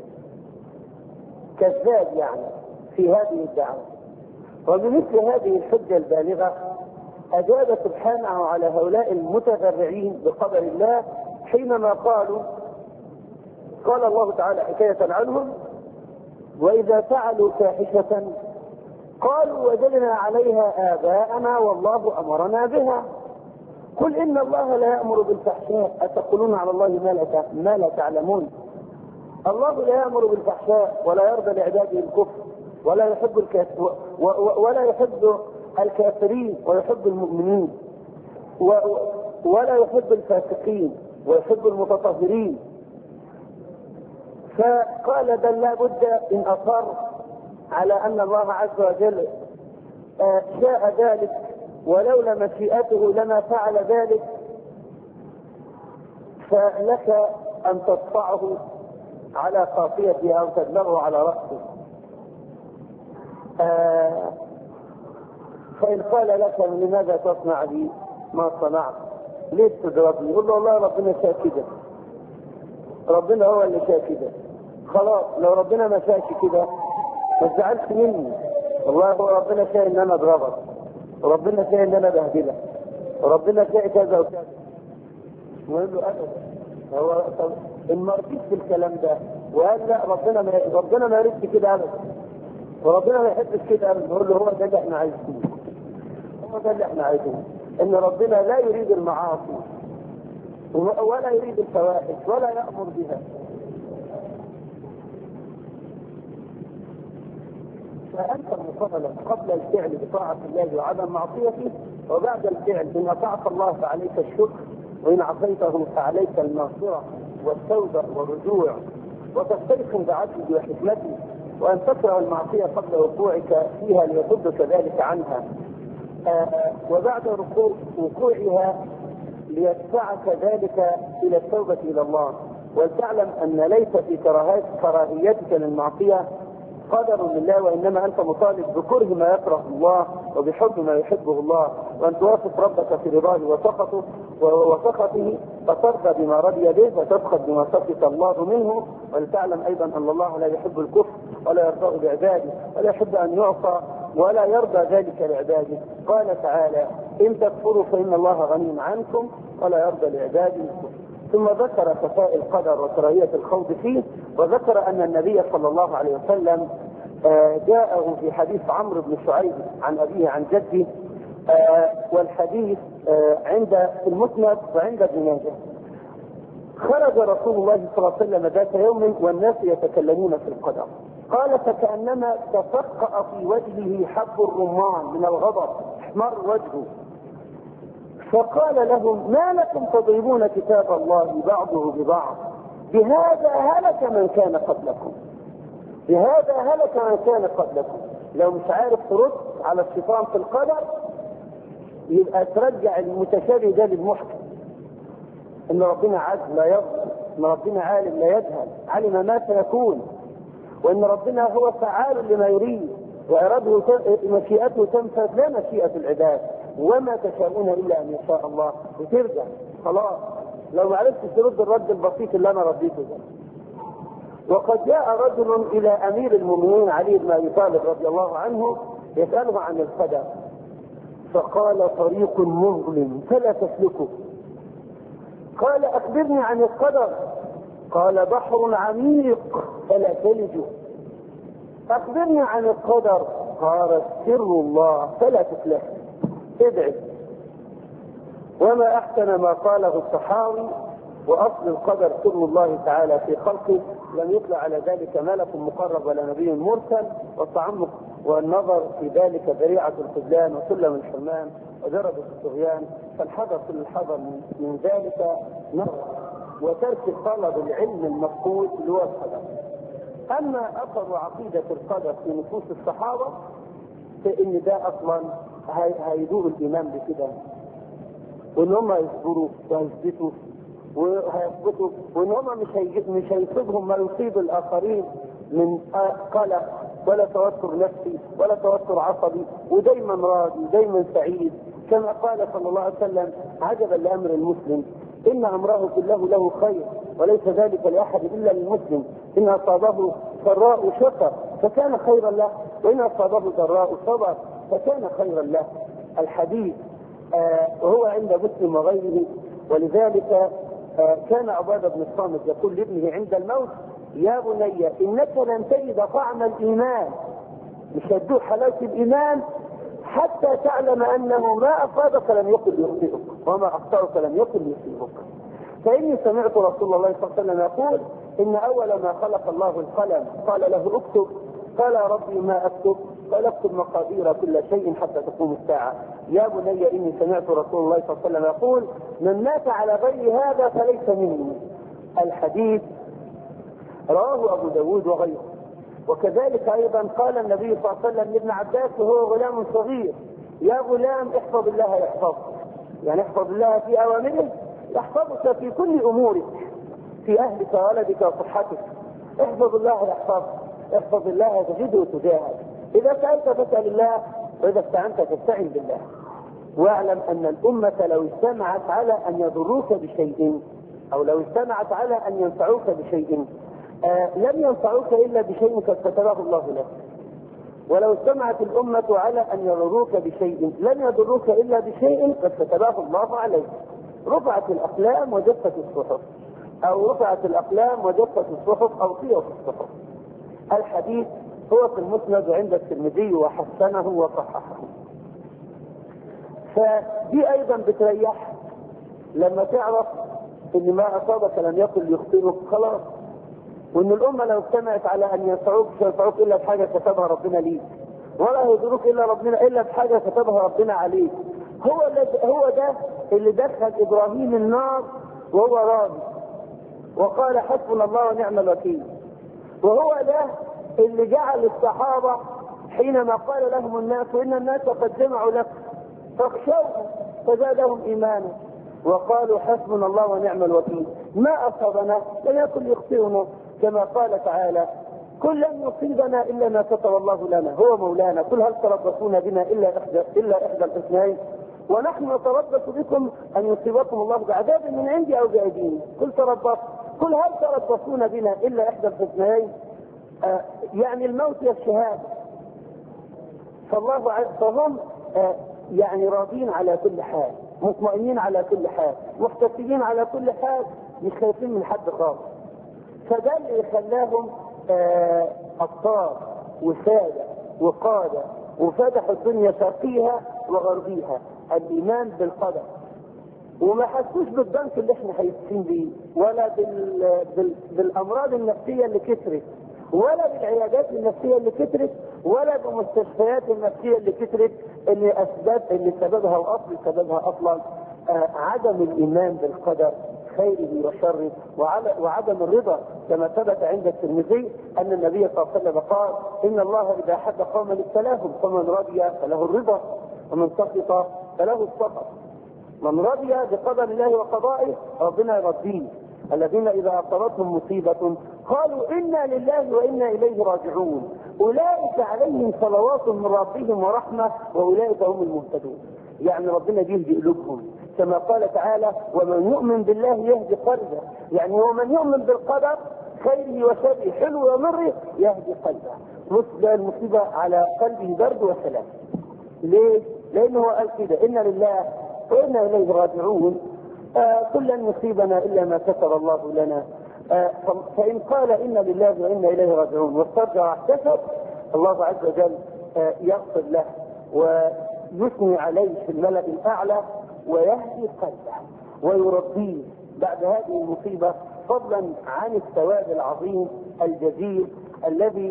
Speaker 1: كذاب يعني في هذه الدعوة. وبمثل هذه الحجة البالغة أجاب سبحانه على هؤلاء المتذرعين بقدر الله حينما قال الله تعالى حكاية عنهم وإذا فعلوا فاحشة قالوا وجدنا عليها آباءنا والله أمرنا بها قل إن الله لا يأمر بالفحشاء أتقولون على الله ما لا تعلمون. الله لا يأمر بالفحشاء ولا يرضى لعباده الكفر ولا يحب الكافرين ويحب المؤمنين ولا يحب الفاسقين ويحب المتطهرين. فقال بل لا بد إن أصر على أن الله عز وجل شاء ذلك ولولا مشيئته لما فعل ذلك فلك أن تدفعه على قافيته أو تدلغه على رأسه. فإن قال لك لماذا تصنع بي ما صنعت؟ ليه تضربني؟ يقول له والله ربنا شاء كده، ربنا هو اللي شاء كده. خلاص لو ربنا ما شاءش كده ما تزعلش مني، والله هو ربنا شاء ان انا اضربك، وربنا شاء ان انا بهدلك، وربنا شاء كذا وكذا. ويقول له ابدا، هو طب ان ما رضيت بالكلام ده وقال لا ربنا ما يريدش كده ابدا، وربنا ما يحبش كده ابدا، نقول له هو ده اللي احنا عايزينه، هو ده اللي احنا عايزينه، ان ربنا لا يريد المعاصي ولا يريد الفواحش ولا يأمر بها. فأنت مفضلا قبل الفعل بطاعة الله وعدم معصيته، وبعد الفعل إن أطعت الله فعليك الشكر، وإن عصيته فعليك المغفرة والتوبة والرجوع، وتستيقن بعدله وحكمته، وأن تكره المعصية قبل وقوعك فيها ليصدك ذلك عنها، وبعد وقوعها ليدفعك ذلك إلى التوبة إلى الله. ولتعلم أن ليس في كراهيتك للمعصية قدر لله، وإنما أنت مطالب بكره ما يكره الله وبحب ما يحبه الله، وأن توافق ربك في رضاه وسخطه، فترضى بما رضي به وتسخط بما سخط الله منه. ولتعلم أيضا أن الله لا يحب الكفر ولا يرضاه لعباده، ولا يحب أن يعصى ولا يرضى ذلك لعباده. قال تعالى: إن تكفروا فإن الله غني عنكم ولا يرضى لعباده الكفر. ثم ذكر خفاء القدر وكراهية الخوض فيه، وذكر أن النبي صلى الله عليه وسلم جاءه في حديث عمرو بن شعيب عن أبيه عن جده، والحديث عند المسند وعند ابن ماجه. خرج رسول الله صلى الله عليه وسلم ذات يوم والناس يتكلمون في القدر، قال: فكأنما تفقأ في وجهه حب الرمان من الغضب، احمر وجهه، فقال لهم: ما لكم تضربون كتاب الله بعضه ببعض؟ بهذا هلك من كان قبلكم، بهذا هلك من كان قبلكم. لو مش عارف ترد على الشيطان في القدر يبقى ترجع المتشابه ده للمحكم، ان ربنا عدل لا يظلم، ان ربنا عالم لا يجهل، علم ما سيكون، وان ربنا هو فعال لما يريد، وإراده مشيئته تنفذ لا مشيئة العباد، وما تشاءون الا ان يشاء الله. وترجع خلاص لو ما عرفتش ترد الرد البسيط اللي انا رديته ده. وقد جاء رجل الى امير المؤمنين علي بن ابي طالب رضي الله عنه يساله عن القدر، فقال: طريق مظلم فلا تسلكه. قال: اخبرني عن القدر. قال: بحر عميق فلا تلجه. اخبرني عن القدر. قال: سر الله فلا تفلح. ادعي. وما احسن ما قاله الصحاوي: واصل القدر سر الله تعالى في خلقه، لم يطلع على ذلك ملك مقرب ولا نبي مرسل، والتعمق والنظر في ذلك ذريعة الخذلان وسلم الحرمان ودرجة الطغيان، فالحذر كل الحذر من ذلك نظر وترك طلب العلم المفقود اللي هو القدر. اما اثر عقيدة القدر في نفوس الصحابة فان ده اصلا هيدور الايمان بكده، وان هم يصبروا ويثبتوا وهيثبتوا، وان هم مش هيصيبهم ما يصيب الاخرين من قلق ولا توتر نفسي ولا توتر عصبي، ودايما راضي ودايما سعيد، كما قال صلى الله عليه وسلم: عجبا لامر المسلم ان امره كله له خير وليس ذلك لاحد الا للمسلم، ان اصابه سراء شكر فكان خيرا له، وان اصابه ضراء صبر فكان خيرا له. الحديث وهو عند مسلم وغيره. ولذلك كان عبادة بن الصامت يقول لابنه عند الموت: يا بني انك لن تجد طعم الايمان، مش هتدوق حلاوة الايمان حتى تعلم انه ما اصابك لم يكن ليخطئك وما اخطأك لم يكن ليصيبك. فاني سمعت رسول الله صلى الله عليه وسلم يقول: ان اول ما خلق الله القلم قال له اكتب، قال: يا ربي ما اكتب؟ قال: اكتب مقادير كل شيء حتى تقوم الساعة. يا بني اني سمعت رسول الله صلى الله عليه وسلم يقول: من مات على غير هذا فليس مني. الحديث رواه ابو داود وغيره. وكذلك ايضا قال النبي صلى الله عليه وسلم لابن عباس وهو غلام صغير: يا غلام احفظ الله يحفظك، يعني احفظ الله في اوامره يحفظك في كل امورك، في اهلك وولدك وصحتك. احفظ الله يحفظك، احفظ الله تجده تجاهك. اذا سألت فاسأل الله وإذا استعنت فاستعن بالله. واعلم أن الأمة لو اجتمعت على أن يضروك بشيء أو لو اجتمعت على أن ينفعوك بشيء لم ينفعوك إلا بشيء قد كتبه الله لك. ولو اجتمعت الأمة على أن يضروك بشيء لن يضروك إلا بشيء قد كتبه الله عليك. رفعت الأقلام وجفت الصحف، أو رفعت الأقلام وجفت الصحف، أو طيت الصحف. الحديث هو في المسند عند الترمذي وحسنه وصححه. فدي أيضا بتريح لما تعرف إن ما أصابك لم يكن ليخطئك خلاص، وإن الأمة لو اجتمعت على أن ينفعوك مش ينفعوك إلا بحاجة كتبها ربنا ليك، ولا يضروك إلا بحاجة كتبها ربنا عليك. هو ده اللي دخل إبراهيم النار وهو راضي وقال حسبنا الله ونعم الوكيل. وهو ده اللي جعل الصحابة حينما قال لهم الناس إن الناس قد جمعوا لك فاخشوهم فزادهم إيمانا وقالوا حسبنا الله ونعم الوكيل. ما أصابنا لم يكن يخطئنا، كما قال تعالى كل لن يصيبنا إلا ما كتب الله لنا هو مولانا، قل هل تربصون بنا إلا إحدى الحسنيين ونحن نتربص بكم أن يصيبكم الله بعذاب من عندي أو بأيدينا قل هل تربصون بنا إلا إحدى الحسنيين، يعني الموت والشهادة. فهم يعني راضين على كل حال، مطمئنين على كل حال، محتسبين على كل حال، مش خايفين من حد خالص. فده اللي خلاهم أبطال وسادة وقادة وفتحوا الدنيا شرقيها وغربيها، الإيمان بالقدر. وما حسوش بالضنك اللي احنا حاسين بيه، ولا بالأمراض النفسية اللي كترت، ولا بالعيادات النفسية اللي كترت، ولا بالمستشفيات النفسية اللي كترت، اللي سببها وأصل سببها أصلا عدم الإيمان بالقدر خيره وشره وعدم الرضا، كما ثبت عند الترمذي أن النبي صلى الله عليه وسلم قال إن الله إذا أحب قوما ابتلاهم فمن رضي فله الرضا ومن سخط فله السخط. من رضي بقدر الله وقضائه ربنا يرضيه. الذين إذا أصابتهم مصيبة قالوا إنا لله وإنا إليه راجعون أولئك عليهم صلوات من ربهم ورحمة وأولئك هم المهتدون. يعني ربنا بيهدي قلوبهم، كما قال تعالى ومن يؤمن بالله يهدي قلبه. يعني هو من يؤمن بالقدر خيره وشره حلو ومره يهدي قلبه. مصيبة المصيبة على قلبه برد وسلام. ليه؟ لأنه قال كده إنا لله وإنا إليه راجعون كل لن يصيبنا إلا ما كتب الله لنا. فإن قال إنا لله وإنا إليه راجعون واسترجع واحتسب الله عز وجل يغفر له ويثني عليه في الملأ الأعلى ويهدي قلبه ويرضيه بعد هذه المصيبة، فضلا عن الثواب العظيم الجزيل الذي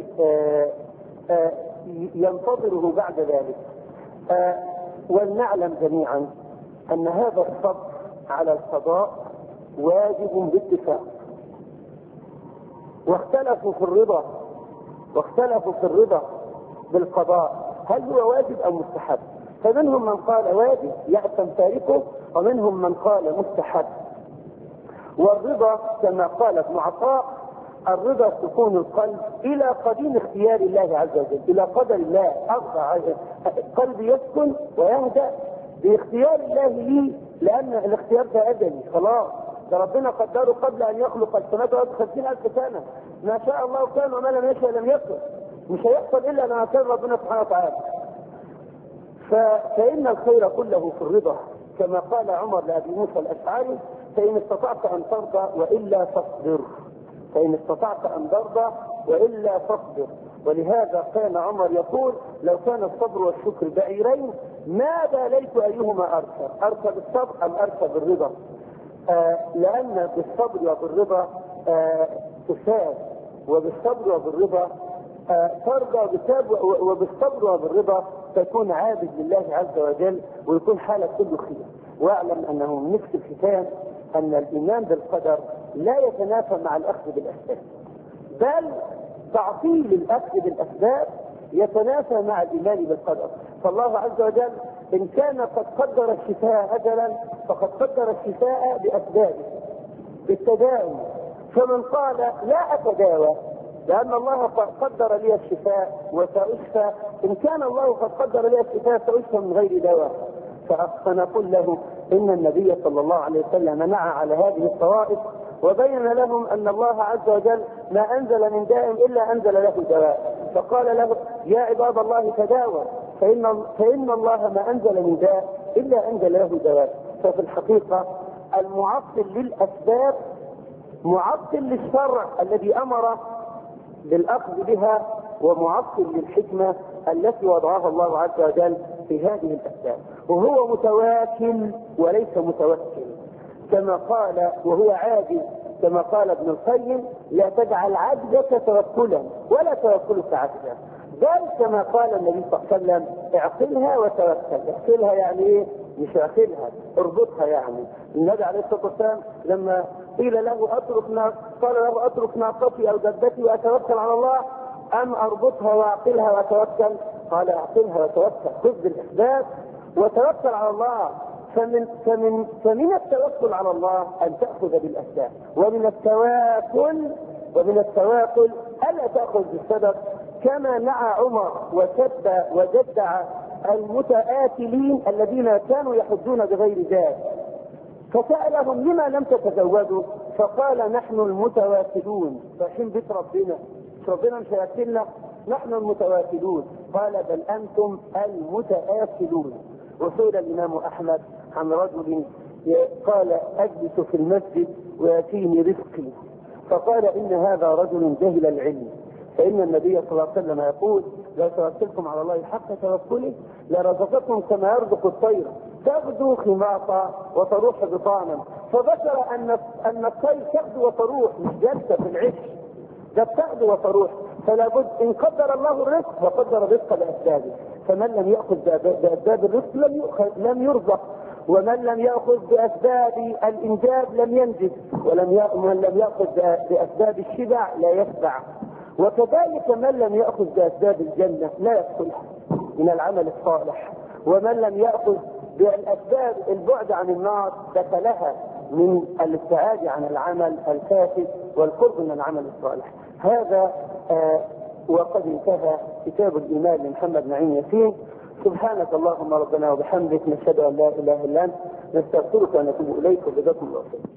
Speaker 1: ينتظره بعد ذلك. ولنعلم جميعا أن هذا الصبر على القضاء واجب باتفاق، واختلفوا في الرضا بالقضاء هل هو واجب أو مستحب. فمنهم من قال واجب يأثم تاركه، ومنهم من قال مستحب. والرضا كما قالت معطاء الرضا سكون القلب إلى قديم اختيار الله عز وجل، إلى قدر الله. قلبي يسكن ويهدأ باختيار الله لي، لأن الاختيار ده أجلي خلاص، ده ربنا قدره قبل أن يخلق السماوات والأرض 50,000 سنة. ما شاء الله كان وما لم يشاء لم يكن. مش هيحصل إلا ما كان ربنا سبحانه وتعالى. فإن الخير كله في الرضا، كما قال عمر لأبي موسى الأشعري فإن استطعت أن ترضى وإلا فاصبر، فإن استطعت أن ترضى وإلا فاصبر. ولهذا كان عمر يقول لو كان الصبر والشكر بعيرين ما باليت أيهما أركب بالصبر أم أركب بالرضا. لأن بالصبر وبالرضا تساب، وبالصبر وبالرضا ترضى وبالصبر وبالرضا تكون عابد لله عز وجل ويكون حالك كله خير. واعلم أنه من نفس الختام أن الإيمان بالقدر لا يتنافى مع الأخذ بالأسباب، بل تعطيل الأخذ بالأسباب يتنافى مع الإيمان بالقدر. فالله عز وجل إن كان قد قدر الشفاء أجلا فقد قدر الشفاء بأسبابه بالتداوي. فمن قال لا أتداوى لأن الله قدر لي الشفاء وسأشفى. إن كان الله قد قدر لي الشفاء سأشفى من غير دواء. فنقول له إن النبي صلى الله عليه وسلم نعى على هذه الطوائف وبين لهم أن الله عز وجل ما أنزل من داء إلا أنزل له دواء. فقال له يا عباد الله تداووا فإن الله ما أنزل من داء إلا أنزل له دواء. ففي الحقيقة المعطل للأسباب معطل للشرع الذي أمر بالأخذ بها، ومعطل للحكمة التي وضعها الله عز وجل في هذه الأسباب. وهو متواكل وليس متوكل كما قال، وهو عاجز كما قال ابن القيم: لا تجعل عجزك توكلا ولا توكلك عجزا، بل كما قال النبي صلى الله عليه وسلم: اعقلها وتوكل. اعقلها يعني ايه؟ مش اعقلها، اربطها. يعني النبي عليه الصلاه والسلام لما قيل له قال له اترك ناقتي او دبتي واتوكل على الله ام اربطها واعقلها واتوكل؟ قال اعقلها وتوكل، خذ بالاسباب وتوكل على الله. فمن التوكل على الله ان تاخذ بالاسباب، ومن التواكل الا تاخذ بالسبب، كما نعى عمر وسب وجدع المتآكلين الذين كانوا يحجون بغير زاد، فسألهم: لما لم تتزودوا؟ فقال: نحن المتواكلون، رايحين بيت ربنا مش هياكلنا، نحن المتواكلون. قال: بل انتم المتآكلون. وسئل الامام احمد عن رجل قال: اجلس في المسجد وياتيني رزقي، فقال: ان هذا رجل جهل العلم، فإن النبي صلى الله عليه وسلم يقول: لا توكلكم على الله حق توكله لرزقكم كما يرزق الطير تغدو خماصا وتروح بطانا. فذكر أن الطير تغدو وتروح، مش جالسة في العش، ده بتغدو وتروح. فلا بد إن قدر الله الرزق وقدر الرزق بأسبابه، فمن لم يأخذ بأسباب الرزق لم يرزق، ومن لم يأخذ بأسباب الإنجاب لم ينجب، ومن لم يأخذ بأسباب الشبع لا يشبع. وكذلك من لم يأخذ بأسباب الجنة لا يدخلها من العمل الصالح، ومن لم يأخذ بالأسباب البعد عن النار دخلها من الابتعاد عن العمل الفاسد والقرب من العمل الصالح. هذا وقد انتهى كتاب الإيمان لمحمد نعيم ياسين. سبحانك اللهم ربنا وبحمدك، نشهد أن لا إله إلا أنت، نستغفرك ونتوب إليك، وجزاكم الله خير.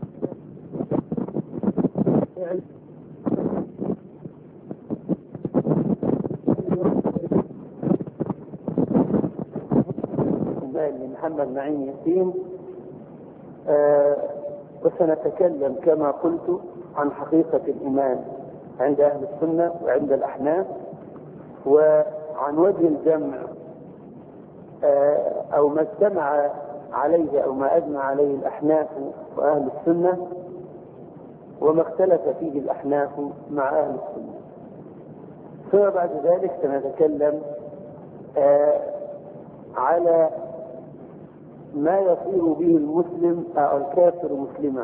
Speaker 1: لمحمد نعيم ياسين، وسنتكلم كما قلت عن حقيقة الإيمان عند أهل السنة وعند الأحناف، وعن وجه الجمع أو ما اجتمع عليه أو ما أجمع عليه الأحناف وأهل السنة، وما اختلف فيه الأحناف مع أهل السنة. ثم بعد ذلك سنتكلم على ما يصير به المسلم أو الكافر مسلما،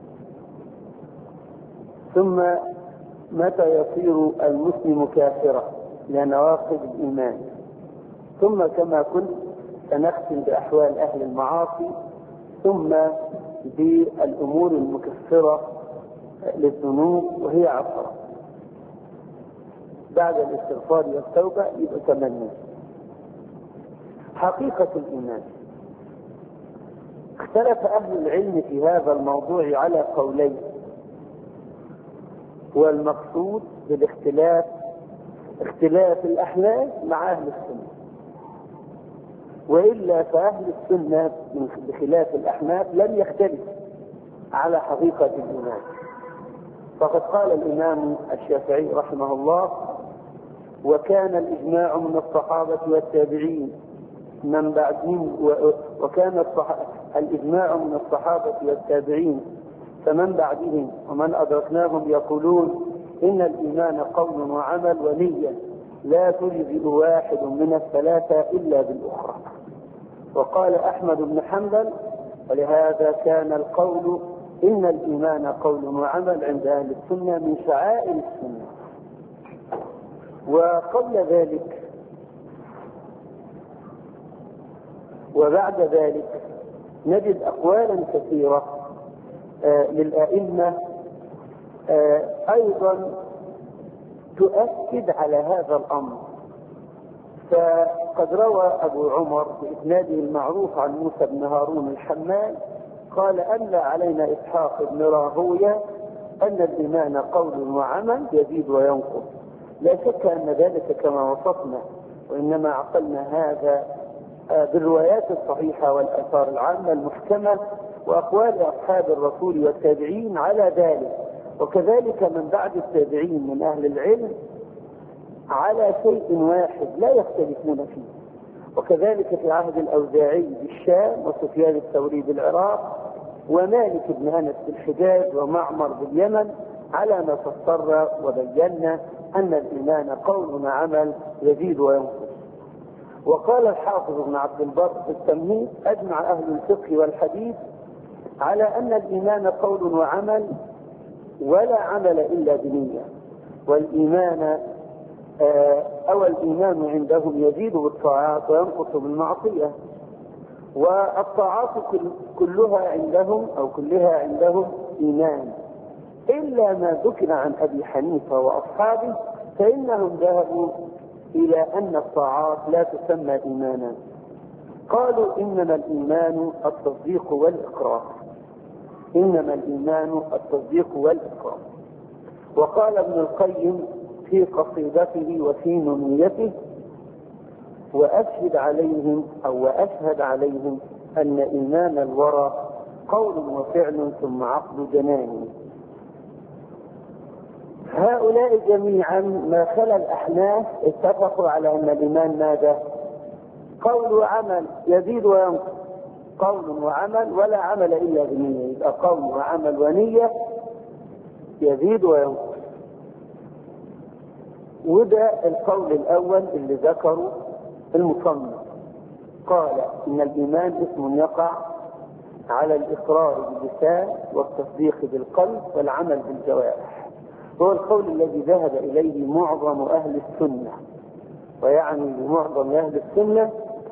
Speaker 1: ثم متى يصير المسلم كافرا لنواقض الإيمان، ثم كما كنت سنختم بأحوال أهل المعاصي، ثم بالأمور المكفرة للذنوب وهي 10. بعد الاستغفار والتوبة يبقى 8. حقيقة الإيمان. اختلف أهل العلم في هذا الموضوع على قولين، والمقصود بالاختلاف اختلاف الأحناف مع أهل السنة، وإلا فأهل السنة بخلاف الأحناف لم يختلف على حقيقة الإيمان. فقد قال الإمام الشافعي رحمه الله: وكان الإجماع من الصحابة والتابعين من بعدهم، وكان الإجماع من الصحابة والتابعين فمن بعدهم ومن أدركناهم يقولون إن الإيمان قول وعمل ونية لا تجزئ واحد من الثلاثة إلا بالأخرى. وقال أحمد بن حنبل: ولهذا كان القول إن الإيمان قول وعمل عند أهل السنة من شعائر السنة. وقبل ذلك وبعد ذلك نجد أقوالا كثيرة للأئمة أيضا تؤكد على هذا الأمر. فقد روى أبو عمر بإسناده المعروف عن موسى بن هارون الحمال قال أملى علينا إسحاق بن راهويه أن الإيمان قول وعمل يزيد وينقص. لا شك أن ذلك كما وصفنا، وإنما عقلنا هذا بالروايات الصحيحة والآثار العامة المحكمة وأقوال أصحاب الرسول والتابعين على ذلك، وكذلك من بعد التابعين من أهل العلم على شيء واحد لا يختلفون فيه. وكذلك في عهد الأوزاعي بالشام، وسفيان الثوري بالعراق، ومالك بن أنس بالحجاز، ومعمر باليمن، على ما فسرنا وبينا أن الإيمان قول وعمل يزيد وينقص. وقال الحافظ ابن عبد البر في التمهيد: أجمع أهل الفقه والحديث على أن الإيمان قول وعمل ولا عمل إلا بنية، والإيمان الإيمان عندهم يزيد بالطاعات وينقص بالمعصية، والطاعات كلها عندهم إيمان، إلا ما ذكر عن أبي حنيفة وأصحابه فإنهم ذهبوا إلى أن الطاعات لا تسمى إيمانا. قالوا إنما الإيمان التصديق والإقرار، إنما الإيمان التصديق والإقرار. وقال ابن القيم في قصيدته وفي نونيته: وأشهد عليهم أن إيمان الورى قول وفعل ثم عقد جنان. هؤلاء جميعا ما خلا الأحناف اتفقوا على أن الإيمان ماذا؟ قول وعمل يزيد وينقص، قول وعمل ولا عمل إلا بنية، يبقى قول وعمل ونية يزيد وينقص. وده القول الأول اللي ذكره المصنف، قال إن الإيمان اسم يقع على الإقرار باللسان والتصديق بالقلب والعمل بالجوارح. هو القول الذي ذهب إليه معظم أهل السنة، ويعني بمعظم أهل السنة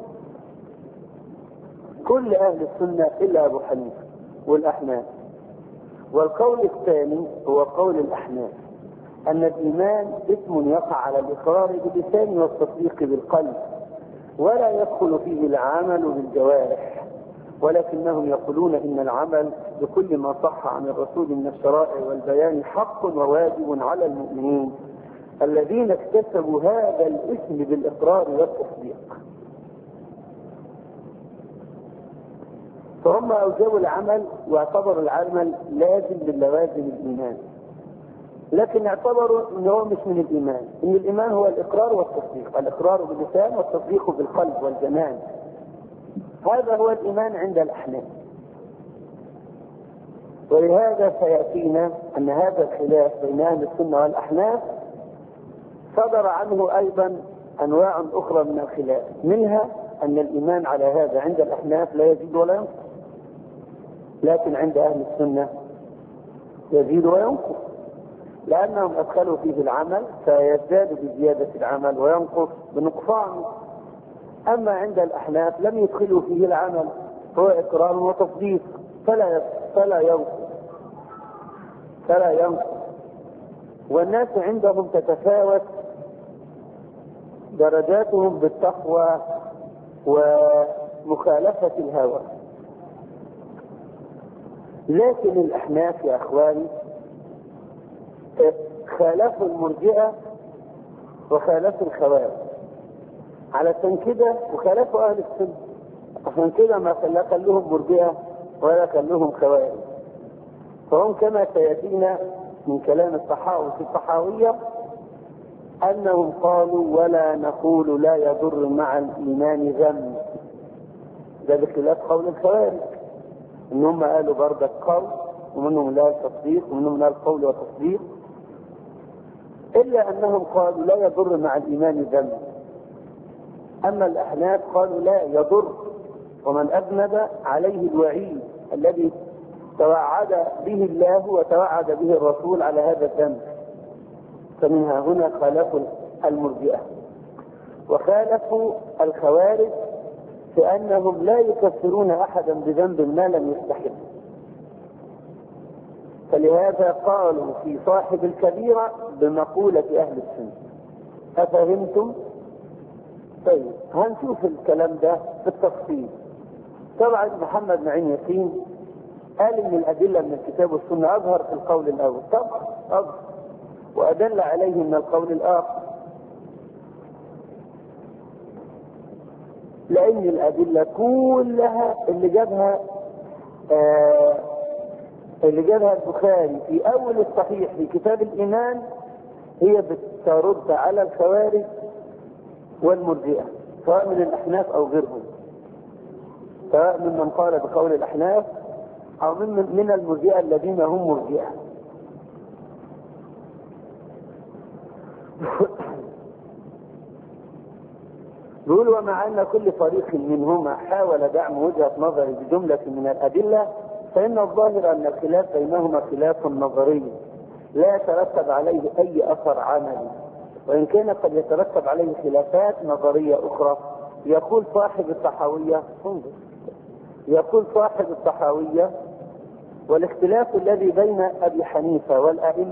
Speaker 1: كل أهل السنة إلا أبو حنيفة والأحناف. والقول الثاني هو قول الأحناف، أن الإيمان اسم يقع على الإقرار باللسان والتصديق بالقلب، ولا يدخل فيه العمل بالجوارح، ولكنهم يقولون إن العمل بكل ما صح عن الرسول من الشرائع والبيان حق وواجب على المؤمنين الذين اكتسبوا هذا الاسم بالإقرار والتصديق. فهم أوجبوا العمل واعتبروا العمل لازم من لوازم الإيمان، لكن اعتبروا أنه مش من الإيمان، إن الإيمان هو الإقرار والتصديق، الإقرار باللسان والتصديق بالقلب والجنان. هذا هو الإيمان عند الأحناف. ولهذا سيأتينا أن هذا الخلاف بين أهل السنة والأحناف صدر عنه أيضا أنواع أخرى من الخلاف، منها أن الإيمان على هذا عند الأحناف لا يزيد ولا ينقص، لكن عند أهل السنة يزيد وينقص، لأنهم أدخلوا فيه العمل فيزداد بزيادة العمل وينقص بنقصان. أما عند الأحناف لم يدخلوا فيه العمل، هو إقرار وتصديق، فلا ينقص. والناس عندهم تتفاوت درجاتهم بالتقوى ومخالفة الهوى. لكن الأحناف يا أخواني خالفوا المرجئة وخالفوا الخوارج على كده، وخالفوا أهل السنة عشان كده ما خلوهم مرجئة ولا خلوهم خوارج. فهم كما سيأتينا من كلام الطحاوي في الطحاوية أنهم قالوا ولا نقول لا يضر مع الإيمان ذنب، ده بخلاف قول الخوارج إنهم قالوا بردك قول، ومنهم لا التصديق ومنهم لا القول والتصديق، إلا أنهم قالوا لا يضر مع الإيمان ذنب. أما الأحناف قالوا لا يضر، ومن أذنب عليه الوعيد الذي توعد به الله وتوعد به الرسول على هذا الذنب. فمنها هنا خالفوا المرجئة وخالفوا الخوارج في أنهم لا يكفرون أحدا بذنب ما لم يستحق. فلهذا قالوا في صاحب الكبيرة بمقولة أهل السنة. أفهمتم؟ طيب هنشوف الكلام ده بالتفصيل. طبعا محمد معين ياسين قال ان الادله من الكتاب والسنه اظهر في القول الاول، طبعا اظهر، وادل عليه من القول الاخر، لان الادله كلها اللي جابها البخاري في اول الصحيح في كتاب الايمان هي بترد على الخوارج والمرجئه، سواء من الاحناف او غيرهم، سواء ممن قال بقول الاحناف او من المرجئه الذين هم مرجئه. يقول ومع ان كل فريق منهما حاول دعم وجهه نظره بجمله من الادله، فان الظاهر ان الخلاف بينهما خلاف نظري لا يترتب عليه اي اثر عملي، وان كان قد يترتب عليه خلافات نظريه اخرى. يقول صاحب الطحاوية والاختلاف الذي بين ابي حنيفه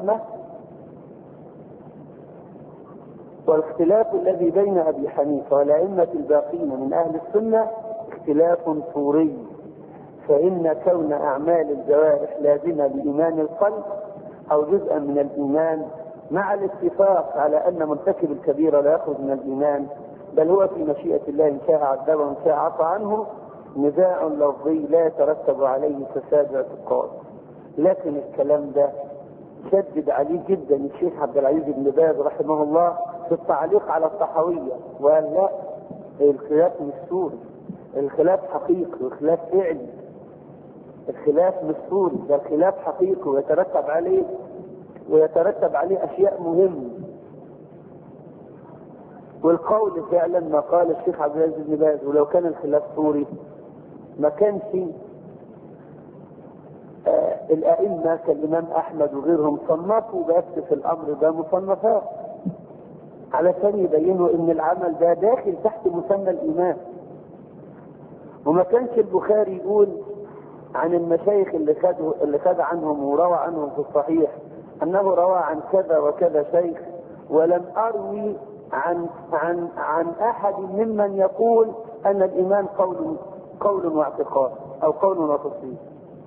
Speaker 1: والائمه الباقين من اهل السنه اختلاف صوري، فان كون اعمال الجوارح لازمه لايمان القلب او جزءا من الايمان، مع الاتفاق على ان مرتكب الكبيره لا يخرج من الايمان بل هو في مشيئه الله ان شاء عذبه وان شاء عفى عنه، نزاع لفظي لا يترتب عليه فساد اعتقاد. لكن الكلام ده شدد عليه جدا الشيخ عبد العزيز بن باز رحمه الله في التعليق على الطحاوية، وقال لا، الخلاف مش صوري، الخلاف حقيقي وخلاف فعلي، الخلاف مش صوري، ده الخلاف حقيقي ويترتب عليه اشياء مهمه. والقول فعلا ما قال الشيخ عبد العزيز بن باز، ولو كان الخلاف صوري ما كانش الائمه كالامام احمد وغيرهم صنفوا بس في الامر ده مصنفات علشان يبينوا ان العمل ده داخل تحت مسمى الايمان. وما كانش البخاري يقول عن المشايخ اللي خد عنهم وروى عنهم في الصحيح انه روى عن كذا وكذا شيخ، ولم اروي عن احد ممن يقول ان الايمان قول واعتقاد او قول وتصديق.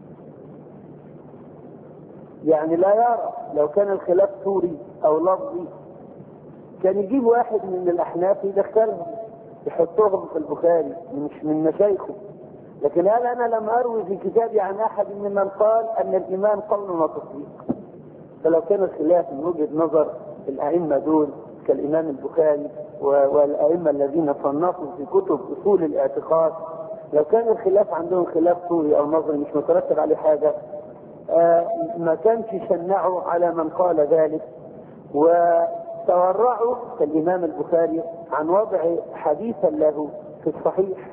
Speaker 1: يعني لا يرى لو كان الخلاف صوري او لفظي كان يجيب واحد من الاحناف يدخلهم يحطوهم في البخاري مش من مشايخه، لكن قال انا لم اروي في كتابي عن احد ممن قال ان الايمان قول وتصديق. فلو كان الخلاف من وجهه نظر الائمه دول كالامام البخاري والائمه الذين صنفوا في كتب اصول الاعتقاد، لو كان الخلاف عندهم خلاف صوري او نظري مش مترتب عليه حاجه، ما كانش شنعوا على من قال ذلك وتورعوا كالامام البخاري عن وضع حديثا له في الصحيح.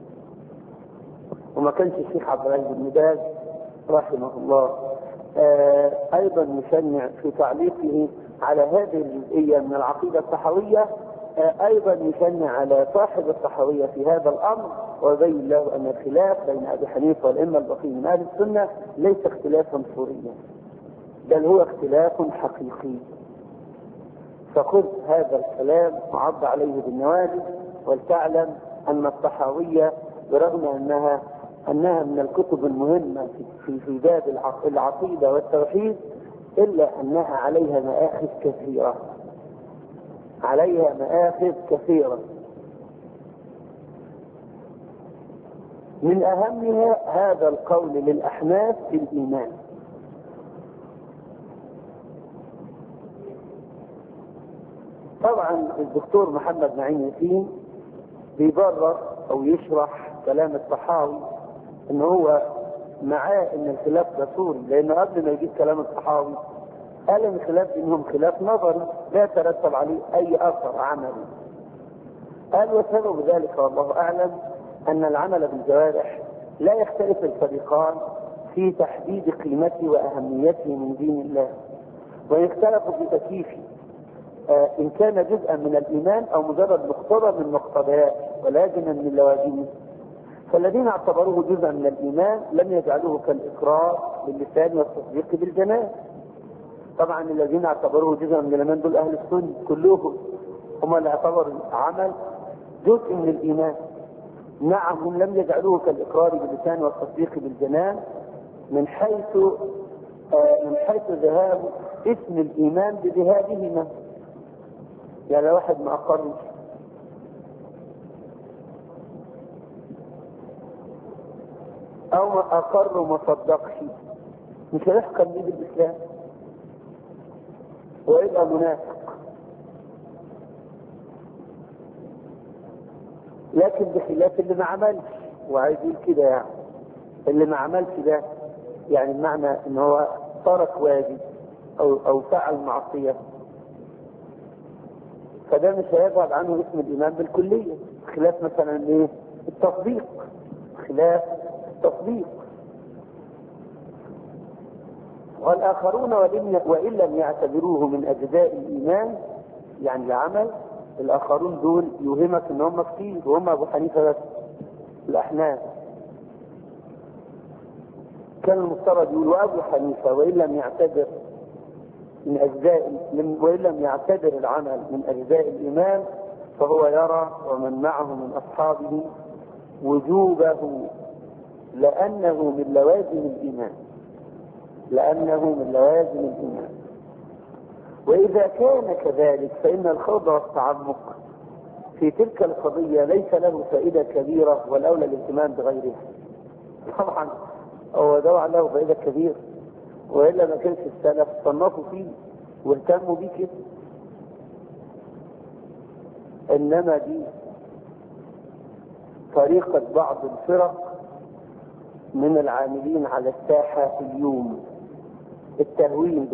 Speaker 1: وما كانش الشيخ عبد العزيز بن باز رحمه الله ايضا يشنع في تعليقه على هذه الجزئيه من العقيده الطحاويه، ايضا يشنع على صاحب الطحاويه في هذا الامر ويبين له ان الخلاف بين ابي حنيفه والائمه الباقين من اهل السنه ليس اختلافا صوريا بل هو اختلاف حقيقي. فخذ هذا الكلام وعض عليه بالنواجذ ولتعلم ان الطحاويه برغم انها من الكتب المهمه في باب العقيده والتوحيد الا انها عليها مآخذ كثيره، من اهمها هذا القول للاحناف في الايمان. طبعا الدكتور محمد معين ياسين بيبرر او يشرح كلام الطحاوي ان هو معاه ان الخلاف ده صوري، لانه قبل ما يجيب كلام الطحاوي قال ان الخلاف بينهم خلاف نظري لا يترتب عليه اي اثر عملي. قال وسبب ذلك والله اعلم ان العمل بالجوارح لا يختلف الفريقان في تحديد قيمته واهميته من دين الله، وان اختلفوا في تكييفه ان كان جزءا من الايمان او مجرد مقتضى من مقتضيات ولازما من لوازمه، فالذين اعتبروه جزءا من الإيمان لم يجعلوه كالإقرار باللسان والتصديق بالجنان. طبعا الذين اعتبروه جزءا من الإيمان دول أهل السنة كلهم، هم اللي اعتبروا العمل جزء من الإيمان. نعم هم لم يجعلوه كالإقرار باللسان والتصديق بالجنان من حيث ذهاب اسم الإيمان بذهابهما. يعني لو واحد ما أقرش أو ما أقر وما صدقش مش هيحكم بيه بالإسلام ويبقى منافق. لكن بخلاف اللي ما عملش، وعايز يقول كده يعني اللي ما عملش ده يعني بمعنى ان هو ترك واجب او فعل معصية، فده مش هيبعد عنه اسم الإيمان بالكلية. خلاف مثلا ايه التصديق، خلاف التصديق. والآخرون وإن لم يعتبروه من أجزاء الإيمان يعني العمل، الآخرون دول يوهمك ان هم كتير وهم أبو حنيفة بس. الأحناف كان المفترض يقول وأبو حنيفة وإن لم يعتبر وإن لم يعتبر العمل من أجزاء الإيمان فهو يرى ومن معه من أصحابه وجوبه لأنه من لوازم الإيمان، لأنه من لوازم الإيمان. وإذا كان كذلك فإن الخوض والتعمق في تلك القضية ليس له فائدة كبيرة والأولى الاهتمام بغيرها. طبعا هو ده له فائدة كبيرة، وإلا ما كانش السلف صنفوا فيه واهتموا بيه كده. إنما دي طريقة بعض الفرق من العاملين على الساحة اليوم، التهوين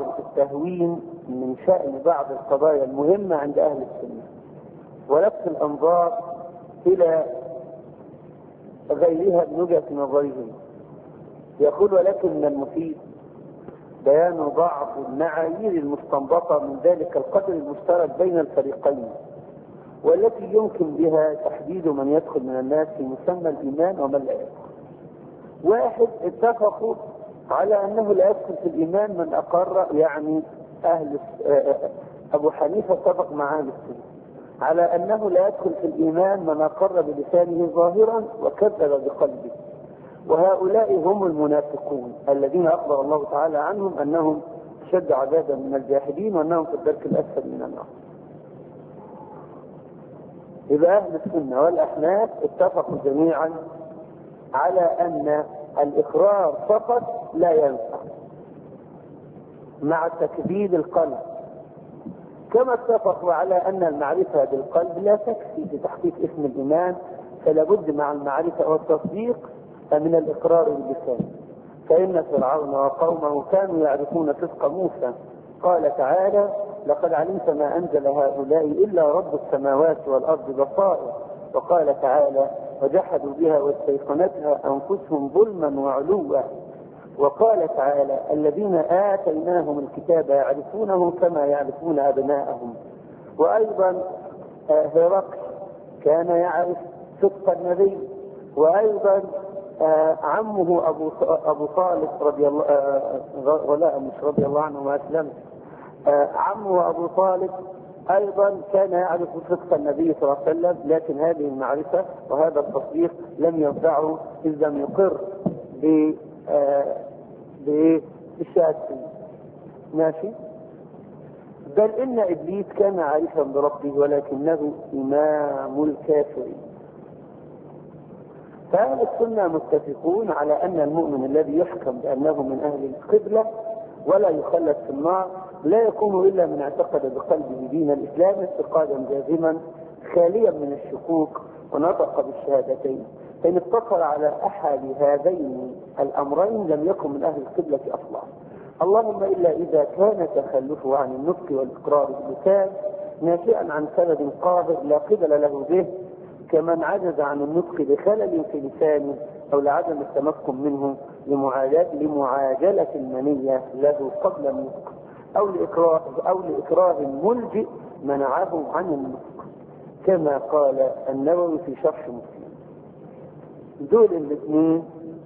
Speaker 1: من شأن بعض القضايا المهمة عند أهل السنة، ولفت الأنظار إلى غيرها من وجهة نظرهم. يقول ولكن من المفيد بيان بعض المعايير المستنبطة من ذلك القدر المشترك بين الفريقين، والتي يمكن بها تحديد من يدخل من الناس في مسمى الإيمان ومن لا يدخل. واحد اتفقوا على أنه لا يدخل في الإيمان من أقر، يعني أبو حنيفة اتفق مع أهل السنة على أنه لا يدخل في الإيمان من أقر بلسانه ظاهرا وكذب بقلبه، وهؤلاء هم المنافقون الذين أخبر الله تعالى عنهم أنهم شد عذابا من الجاحدين وأنهم في الدرك الأسفل من النار. إذا أهل السنة والأحناف اتفقوا جميعا على أن الإقرار فقط لا ينفع مع تكبيد القلب، كما اتفقوا على أن المعرفة بالقلب لا تكفي في تحقيق اسم الإيمان، فلا بد مع المعرفة والتصديق من الإقرار باللسان. فإن فرعون وقومه كانوا يعرفون صدق موسى، قال تعالى لقد علمت ما أنزل هؤلاء إلا رب السماوات والأرض بصائر. وقال تعالى وجحدوا بها واستيقنتها أنفسهم ظلما وعلوا. وقال تعالى الذين آتيناهم الكتاب يعرفونه كما يعرفون أبناءهم. وأيضا هرقل كان يعرف صدق النبي، وأيضا عمه أبو طالب رضي الله ولا مش رضي الله عنه وأسلم، عمه أبو طالب أيضا كان يعرف صدق النبي صلى الله عليه وسلم، لكن هذه المعرفة وهذا التصديق لم ينفعه إذ لم يقر بالشهادتين. ماشي. بل إن إبليس كان عارفا بربه ولكنه إمام الكافرين. فأهل السنة متفقون على أن المؤمن الذي يحكم بأنه من أهل القبلة ولا يخلد في النار لا يكون إلا من اعتقد بقلبه دين الإسلام اعتقادا جازما خاليا من الشكوك ونطق بالشهادتين. فإن اقتصر على أحد هذين الأمرين لم يكن من أهل القبلة أصلا، اللهم إلا إذا كان تخلفه عن النطق والإقرار باللسان ناشئا عن سبب قاهر لا قبل له به، كمن عجز عن النطق بخلل في لسانه أو لعدم التمكن منه لمعاجلة المنية له قبل النطق أو لإكراه ملجئ منعه عن النطق، كما قال النووي في شرح مسلم. دول الاثنين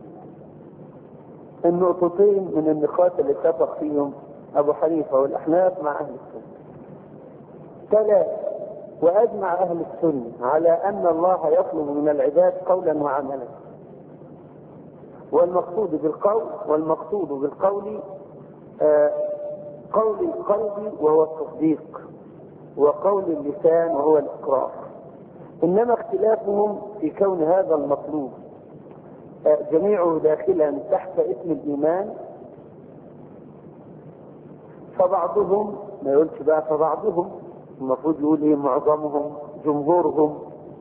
Speaker 1: النقطتين من النقاط اللي اتفق فيهم ابو حنيفة والاحناف مع اهل السنة. ثلاث: واجمع اهل السنة على ان الله يطلب من العباد قولا وعملا، والمقصود بالقول قول القلب وهو التصديق، وقول اللسان وهو الإقرار. إنما اختلافهم في كون هذا المطلوب جميعه داخلا تحت اسم الإيمان. فبعضهم، ما يقولش بقى فبعضهم، المفروض يقول ايه معظمهم، جمهورهم.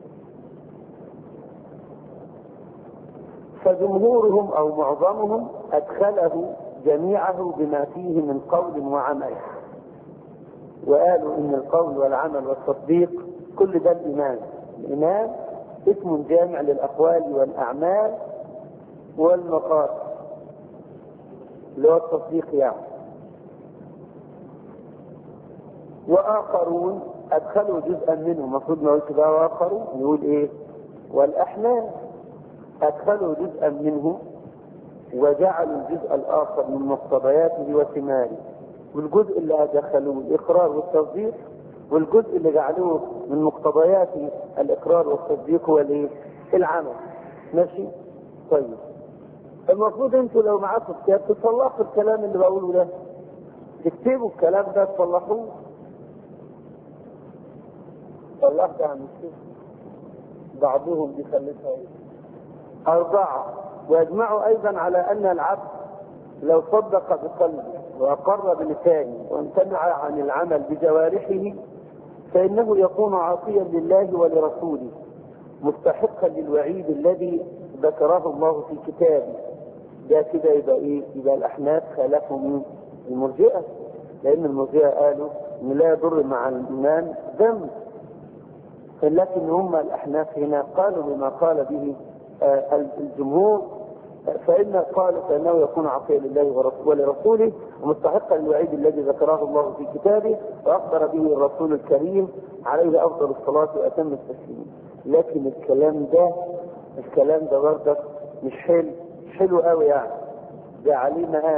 Speaker 1: فجمهورهم أو معظمهم أدخله جميعه بما فيه من قول وعمل، وقالوا إن القول والعمل والتصديق كل ده الإيمان. الإيمان اسم جامع للأقوال والأعمال والمقاصد، اللي هو التصديق يعني. وآخرون أدخلوا جزءا منه، المفروض ما يقولش بقى وآخرون، يقول إيه والأحناف أدخلوا جزءا منه وجعلوا الجزء الآخر من مقتضياته وثماره. والجزء اللي أدخلوه الإقرار والتصديق، والجزء اللي جعلوه من مقتضيات الإقرار والتصديق هو الإيه؟ العمل. ماشي؟ طيب، المفروض انتوا لو معاكم كتاب تصلحوا الكلام اللي بقوله ده، تكتبوا الكلام ده تصلحوه. صلحت عن الشيخ بعضهم بيخلفها ايه؟ 4: ويجمعوا ايضا على ان العبد لو صدق بقلبه واقر بلسانه وامتنع عن العمل بجوارحه فانه يكون عاصيا لله ولرسوله مستحقا للوعيد الذي ذكره الله في كتابه. ده كده يبقى ايه؟ يبقى الاحناف خالفوا من المرجئه، لان المرجئه قالوا ان لا يضر مع الايمان ذنب، لكن هم الاحناف هنا قالوا بما قال به الجمهور، فإن قال فإنه يكون عاصيا لله ولرسوله ومستحقا للوعيد الذي ذكره الله في كتابه وأخبر به الرسول الكريم عليه أفضل الصلاة وأتم التسليم. لكن الكلام ده برضه مش حلو قوي يعني، ده عليه مآت.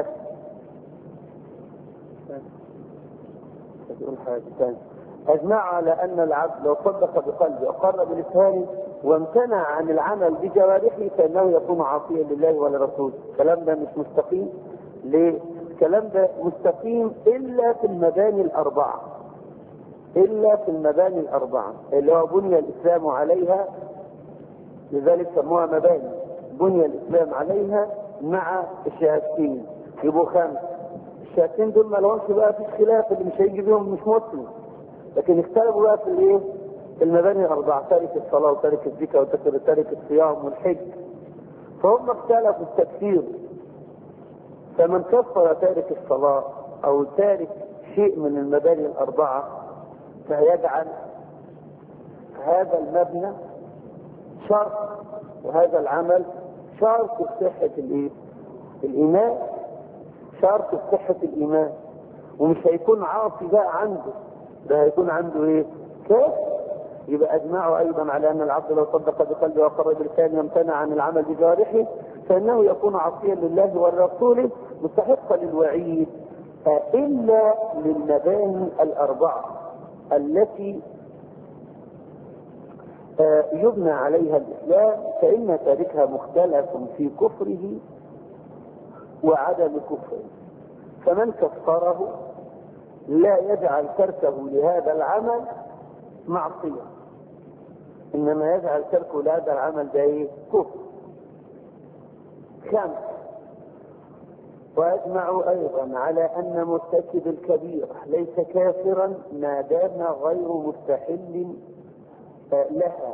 Speaker 1: تقول حاجة ثانية: أجمع على أن العبد لو صدق بقلبه وقر بلسانه وامتنع عن العمل بجوارحه فإنه يكون عاصيا لله ولرسوله. الكلام ده مش مستقيم. ليه؟ الكلام ده مستقيم إلا في المباني الأربعة، اللي هو بني الإسلام عليها، لذلك سموها مباني. بني الإسلام عليها مع الشهادتين يبقوا 5. الشهادتين دول ما لهمش بقى في خلاف، اللي مش هيجي بيهم مش مسلم. لكن اختلفوا بقى في الايه؟ المباني الأربعة: تارك الصلاة وتارك الزكاة وتارك الصيام والحج. فهم اختلفوا التكفير، فمن كفر تارك الصلاة أو تارك شيء من المباني الأربعة فيجعل هذا المبنى شرط وهذا العمل شرط صحة الإيمان، شرط صحة الإيمان. ومش هيكون عاصي بقى عنده، ده هيكون عنده ايه؟ كافر. يبقى اجمعوا ايضا على ان العبد لو صدق بقلبه وقر بلسانه وامتنع عن العمل بجوارحه فانه يكون عاصيا لله ولرسوله مستحقا للوعيد، الا للمباني الاربعه التي يبنى عليها الاسلام، فان تاركها مختلف في كفره وعدم كفره. فمن كفره لا يجعل تركه لهذا العمل معصية، إنما يجعل تركه لهذا العمل ده ايه؟ كفر. 5: وأجمعوا أيضا على أن مرتكب الكبيرة ليس كافرا ما دام غير مستحل لها،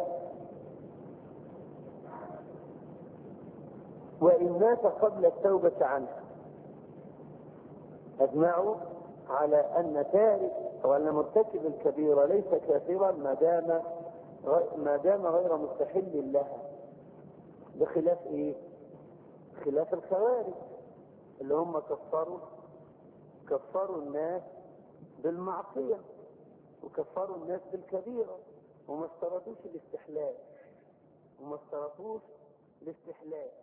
Speaker 1: وإن مات قبل التوبة عنها. أجمعوا على أن تارك أو أن مرتكب الكبيرة ليس كافرا ما دام غير مستحل لها، بخلاف ايه؟ خلاف الخوارج اللي هم كفروا الناس بالمعصية وكفروا الناس بالكبيرة، وما اشترطوش الاستحلال وما اشترطوش الاستحلال